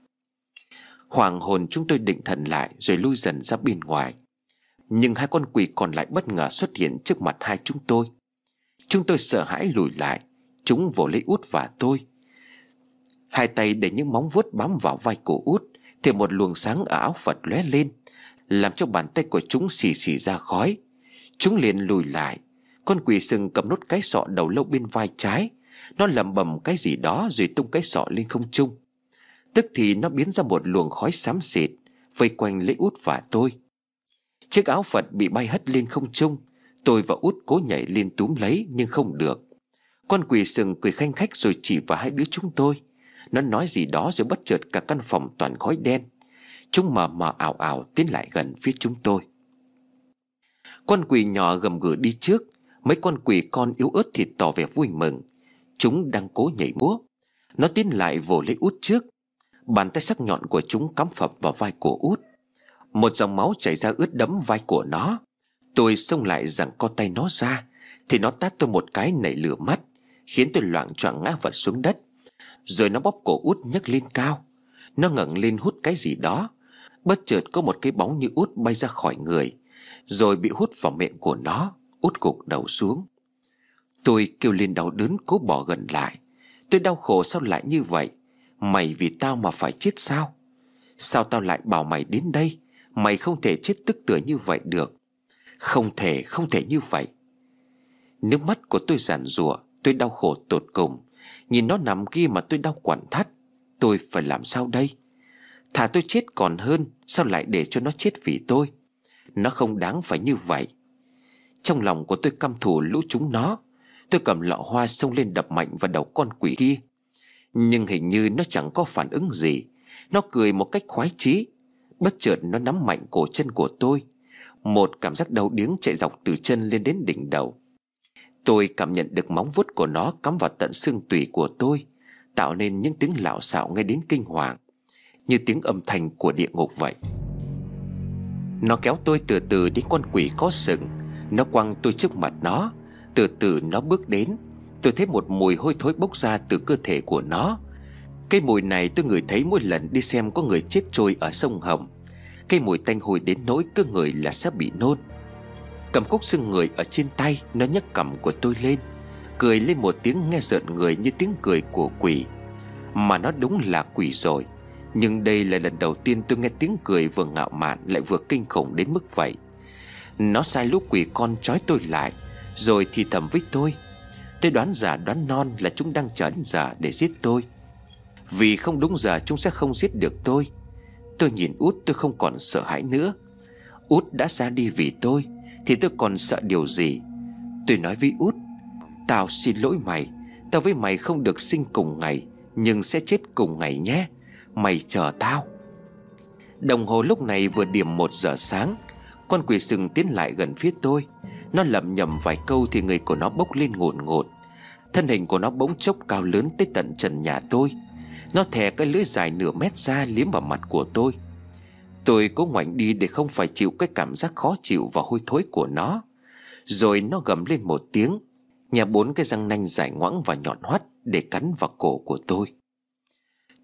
Hoàng hồn chúng tôi định thần lại, rồi lui dần ra bên ngoài. Nhưng hai con quỷ còn lại bất ngờ xuất hiện trước mặt hai chúng tôi. Chúng tôi sợ hãi lùi lại. Chúng vồ lấy Út và tôi. Hai tay để những móng vuốt bám vào vai của Út thì một luồng sáng ở áo Phật lóe lên, làm cho bàn tay của chúng xì xì ra khói. Chúng liền lùi lại. Con quỷ sừng cầm nốt cái sọ đầu lâu bên vai trái. Nó lẩm bẩm cái gì đó rồi tung cái sọ lên không trung. Tức thì nó biến ra một luồng khói xám xịt, vây quanh lấy Út và tôi. Chiếc áo Phật bị bay hất lên không trung. Tôi và Út cố nhảy lên túm lấy nhưng không được. Con quỷ sừng cười khanh khách rồi chỉ vào hai đứa chúng tôi. Nó nói gì đó rồi bất chợt cả căn phòng toàn khói đen. Chúng mờ mờ ảo ảo tiến lại gần phía chúng tôi. Con quỷ nhỏ gầm gừ đi trước. Mấy con quỷ con yếu ớt thì tỏ vẻ vui mừng. Chúng đang cố nhảy múa. Nó tiến lại vồ lấy Út trước. Bàn tay sắc nhọn của chúng cắm phập vào vai của Út. Một dòng máu chảy ra ướt đẫm vai của nó. Tôi xông lại giằng co tay nó ra thì nó tát tôi một cái nảy lửa mắt, khiến tôi loạng choạng ngã vật xuống đất. Rồi nó bóp cổ Út nhấc lên cao. Nó ngẩng lên hút cái gì đó. Bất chợt có một cái bóng như Út bay ra khỏi người, rồi bị hút vào miệng của nó. Út gục đầu xuống. Tôi kêu lên đau đớn cố bỏ gần lại. Tôi đau khổ sao lại như vậy? Mày vì tao mà phải chết sao? Sao tao lại bảo mày đến đây? Mày không thể chết tức tưởi như vậy được. Không thể, không thể như vậy. Nước mắt của tôi giàn giụa. Tôi đau khổ tột cùng. Nhìn nó nằm kia mà tôi đau quặn thắt. Tôi phải làm sao đây? Thà tôi chết còn hơn. Sao lại để cho nó chết vì tôi? Nó không đáng phải như vậy. Trong lòng của tôi căm thù lũ chúng nó. Tôi cầm lọ hoa xông lên đập mạnh vào đầu con quỷ kia. Nhưng hình như nó chẳng có phản ứng gì. Nó cười một cách khoái chí. Bất chợt nó nắm mạnh cổ chân của tôi. Một cảm giác đau điếng chạy dọc từ chân lên đến đỉnh đầu. Tôi cảm nhận được móng vuốt của nó cắm vào tận xương tủy của tôi, tạo nên những tiếng lạo xạo nghe đến kinh hoàng, như tiếng âm thanh của địa ngục vậy. Nó kéo tôi từ từ đến con quỷ có sừng. Nó quăng tôi trước mặt nó. Từ từ nó bước đến. Tôi thấy một mùi hôi thối bốc ra từ cơ thể của nó. Cái mùi này tôi ngửi thấy mỗi lần đi xem có người chết trôi ở sông Hồng. Cái mùi tanh hôi đến nỗi cứ ngửi là sắp bị nôn. Cầm khúc xương người ở trên tay, nó nhấc cằm của tôi lên, cười lên một tiếng nghe rợn người như tiếng cười của quỷ. Mà nó đúng là quỷ rồi. Nhưng đây là lần đầu tiên tôi nghe tiếng cười vừa ngạo mạn lại vừa kinh khủng đến mức vậy. Nó sai lũ quỷ con trói tôi lại, rồi thì thầm với tôi. Tôi đoán giả đoán non là chúng đang chờ đến giờ để giết tôi. Vì không đúng giờ chúng sẽ không giết được tôi. Tôi nhìn Út, tôi không còn sợ hãi nữa. Út đã ra đi vì tôi thì tôi còn sợ điều gì? Tôi nói với Út: tao xin lỗi mày. Tao với mày không được sinh cùng ngày, nhưng sẽ chết cùng ngày nhé. Mày chờ tao. Đồng hồ lúc này vừa điểm một giờ sáng. Con quỷ sừng tiến lại gần phía tôi. Nó lẩm nhẩm vài câu thì người của nó bốc lên ngổn ngột. Thân hình của nó bỗng chốc cao lớn tới tận trần nhà tôi. Nó thè cái lưỡi dài nửa mét ra liếm vào mặt của tôi. Tôi cố ngoảnh đi để không phải chịu cái cảm giác khó chịu và hôi thối của nó. Rồi nó gầm lên một tiếng, nhả bốn cái răng nanh dài ngoãng và nhọn hoắt để cắn vào cổ của tôi.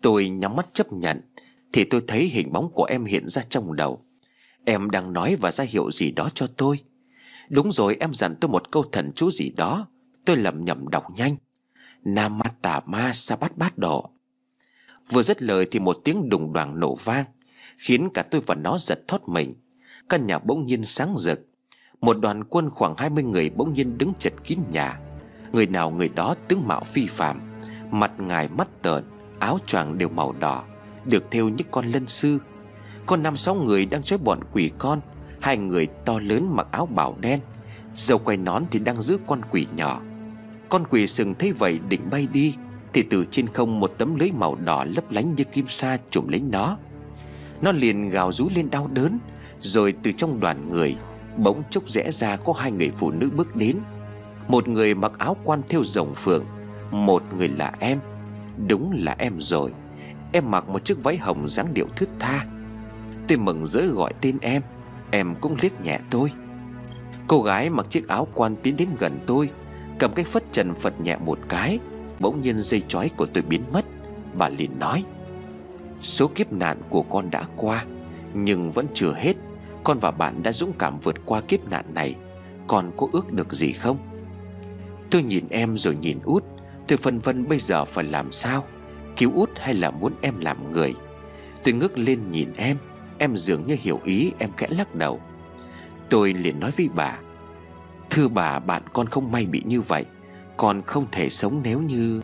Tôi nhắm mắt chấp nhận thì tôi thấy hình bóng của em hiện ra trong đầu. Em đang nói và ra hiệu gì đó cho tôi. Đúng rồi, em dặn tôi một câu thần chú gì đó. Tôi lẩm nhẩm đọc nhanh: Nam Ma Tà Ma Sa Bát Bát Độ. Vừa dứt lời thì một tiếng đùng đoàng nổ vang, khiến cả tôi và nó giật thót mình. Căn nhà bỗng nhiên sáng rực. Một đoàn quân khoảng hai mươi người bỗng nhiên đứng chật kín nhà. Người nào người đó tướng mạo phi phàm, mặt ngài mắt tợn, áo choàng đều màu đỏ, được thêu những con lân sư. Có năm sáu người đang trói bọn quỷ con. Hai người to lớn mặc áo bào đen, dâu quay nón thì đang giữ con quỷ nhỏ. Con quỷ sừng thấy vậy định bay đi, thì từ trên không một tấm lưới màu đỏ lấp lánh như kim sa trùm lấy nó. Nó liền gào rú lên đau đớn. Rồi từ trong đoàn người bỗng chốc rẽ ra có hai người phụ nữ bước đến. Một người mặc áo quan thêu rồng phượng, một người là em. Đúng là em rồi. Em mặc một chiếc váy hồng dáng điệu thướt tha. Tôi mừng rỡ gọi tên em. Em cũng liếc nhẹ tôi. Cô gái mặc chiếc áo quan tiến đến gần tôi, cầm cái phất trần phật nhẹ một cái. Bỗng nhiên dây trói của tôi biến mất. Bà liền nói: Số kiếp nạn của con đã qua, nhưng vẫn chưa hết. Con và bạn đã dũng cảm vượt qua kiếp nạn này. Con có ước được gì không? Tôi nhìn em rồi nhìn út. Tôi phân vân bây giờ phải làm sao, cứu út hay là muốn em làm người. Tôi ngước lên nhìn em. Em dường như hiểu ý, em khẽ lắc đầu. Tôi liền nói với bà: Thưa bà, bạn con không may bị như vậy. Con không thể sống nếu như...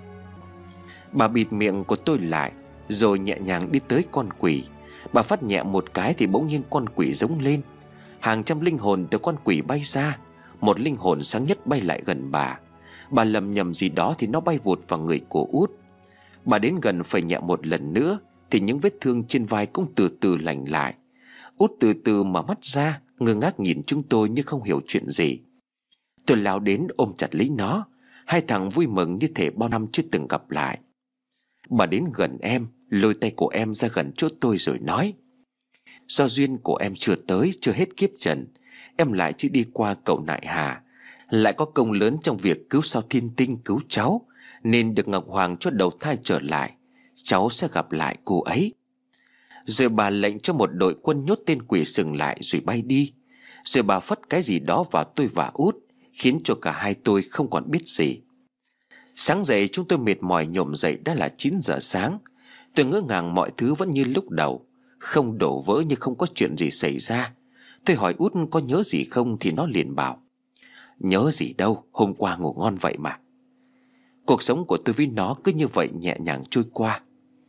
Bà bịt miệng của tôi lại, rồi nhẹ nhàng đi tới con quỷ. Bà phát nhẹ một cái thì bỗng nhiên con quỷ rống lên. Hàng trăm linh hồn từ con quỷ bay ra. Một linh hồn sáng nhất bay lại gần bà. Bà lầm nhầm gì đó thì nó bay vụt vào người của út. Bà đến gần phải nhẹ một lần nữa thì những vết thương trên vai cũng từ từ lành lại. Út từ từ mở mắt ra, ngơ ngác nhìn chúng tôi như không hiểu chuyện gì. Tôi lao đến ôm chặt lấy nó. Hai thằng vui mừng như thể bao năm chưa từng gặp lại. Bà đến gần em, lôi tay của em ra gần chỗ tôi rồi nói: Do duyên của em chưa tới, chưa hết kiếp trần, em lại chỉ đi qua cầu Nại Hà, lại có công lớn trong việc cứu sao Thiên Tinh cứu cháu, nên được Ngọc Hoàng cho đầu thai trở lại. Cháu sẽ gặp lại cô ấy. Rồi bà lệnh cho một đội quân nhốt tên quỷ sừng lại rồi bay đi. Rồi bà phất cái gì đó vào tôi và út, khiến cho cả hai tôi không còn biết gì. Sáng dậy chúng tôi mệt mỏi nhổm dậy đã là chín giờ sáng. Tôi ngỡ ngàng mọi thứ vẫn như lúc đầu, không đổ vỡ như không có chuyện gì xảy ra. Tôi hỏi út có nhớ gì không thì nó liền bảo: Nhớ gì đâu, hôm qua ngủ ngon vậy mà. Cuộc sống của tôi với nó cứ như vậy nhẹ nhàng trôi qua.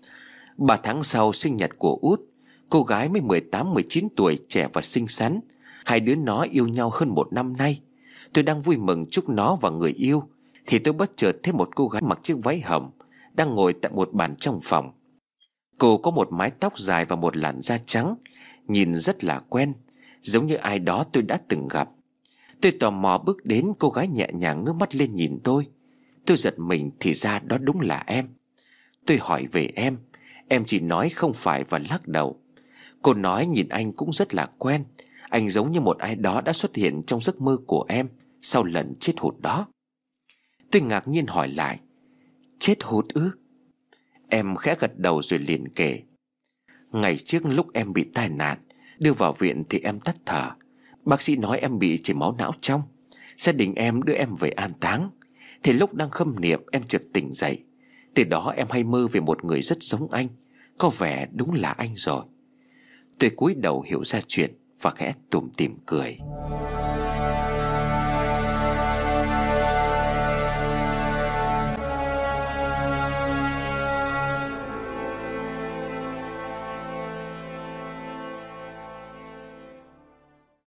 Ba tháng sau sinh nhật của út, cô gái mới mười tám mười chín tuổi, trẻ và xinh xắn. Hai đứa nó yêu nhau hơn một năm nay. Tôi đang vui mừng chúc nó và người yêu thì tôi bất chợt thấy một cô gái mặc chiếc váy hồng đang ngồi tại một bàn trong phòng. Cô có một mái tóc dài và một làn da trắng, nhìn rất là quen, giống như ai đó tôi đã từng gặp. Tôi tò mò bước đến, cô gái nhẹ nhàng ngước mắt lên nhìn tôi. Tôi giật mình, thì ra đó đúng là em. Tôi hỏi về em, em chỉ nói không phải và lắc đầu. Cô nói nhìn anh cũng rất là quen, anh giống như một ai đó đã xuất hiện trong giấc mơ của em sau lần chết hụt đó. Tôi ngạc nhiên hỏi lại: Chết hụt ư? Em khẽ gật đầu rồi liền kể: Ngày trước lúc em bị tai nạn, đưa vào viện thì em tắt thở. Bác sĩ nói em bị chảy máu não trong. Gia đình em đưa em về an táng. Thì lúc đang khâm niệm em chợt tỉnh dậy. Từ đó em hay mơ về một người rất giống anh. Có vẻ đúng là anh rồi. Tôi cúi đầu hiểu ra chuyện và khẽ tủm tỉm cười.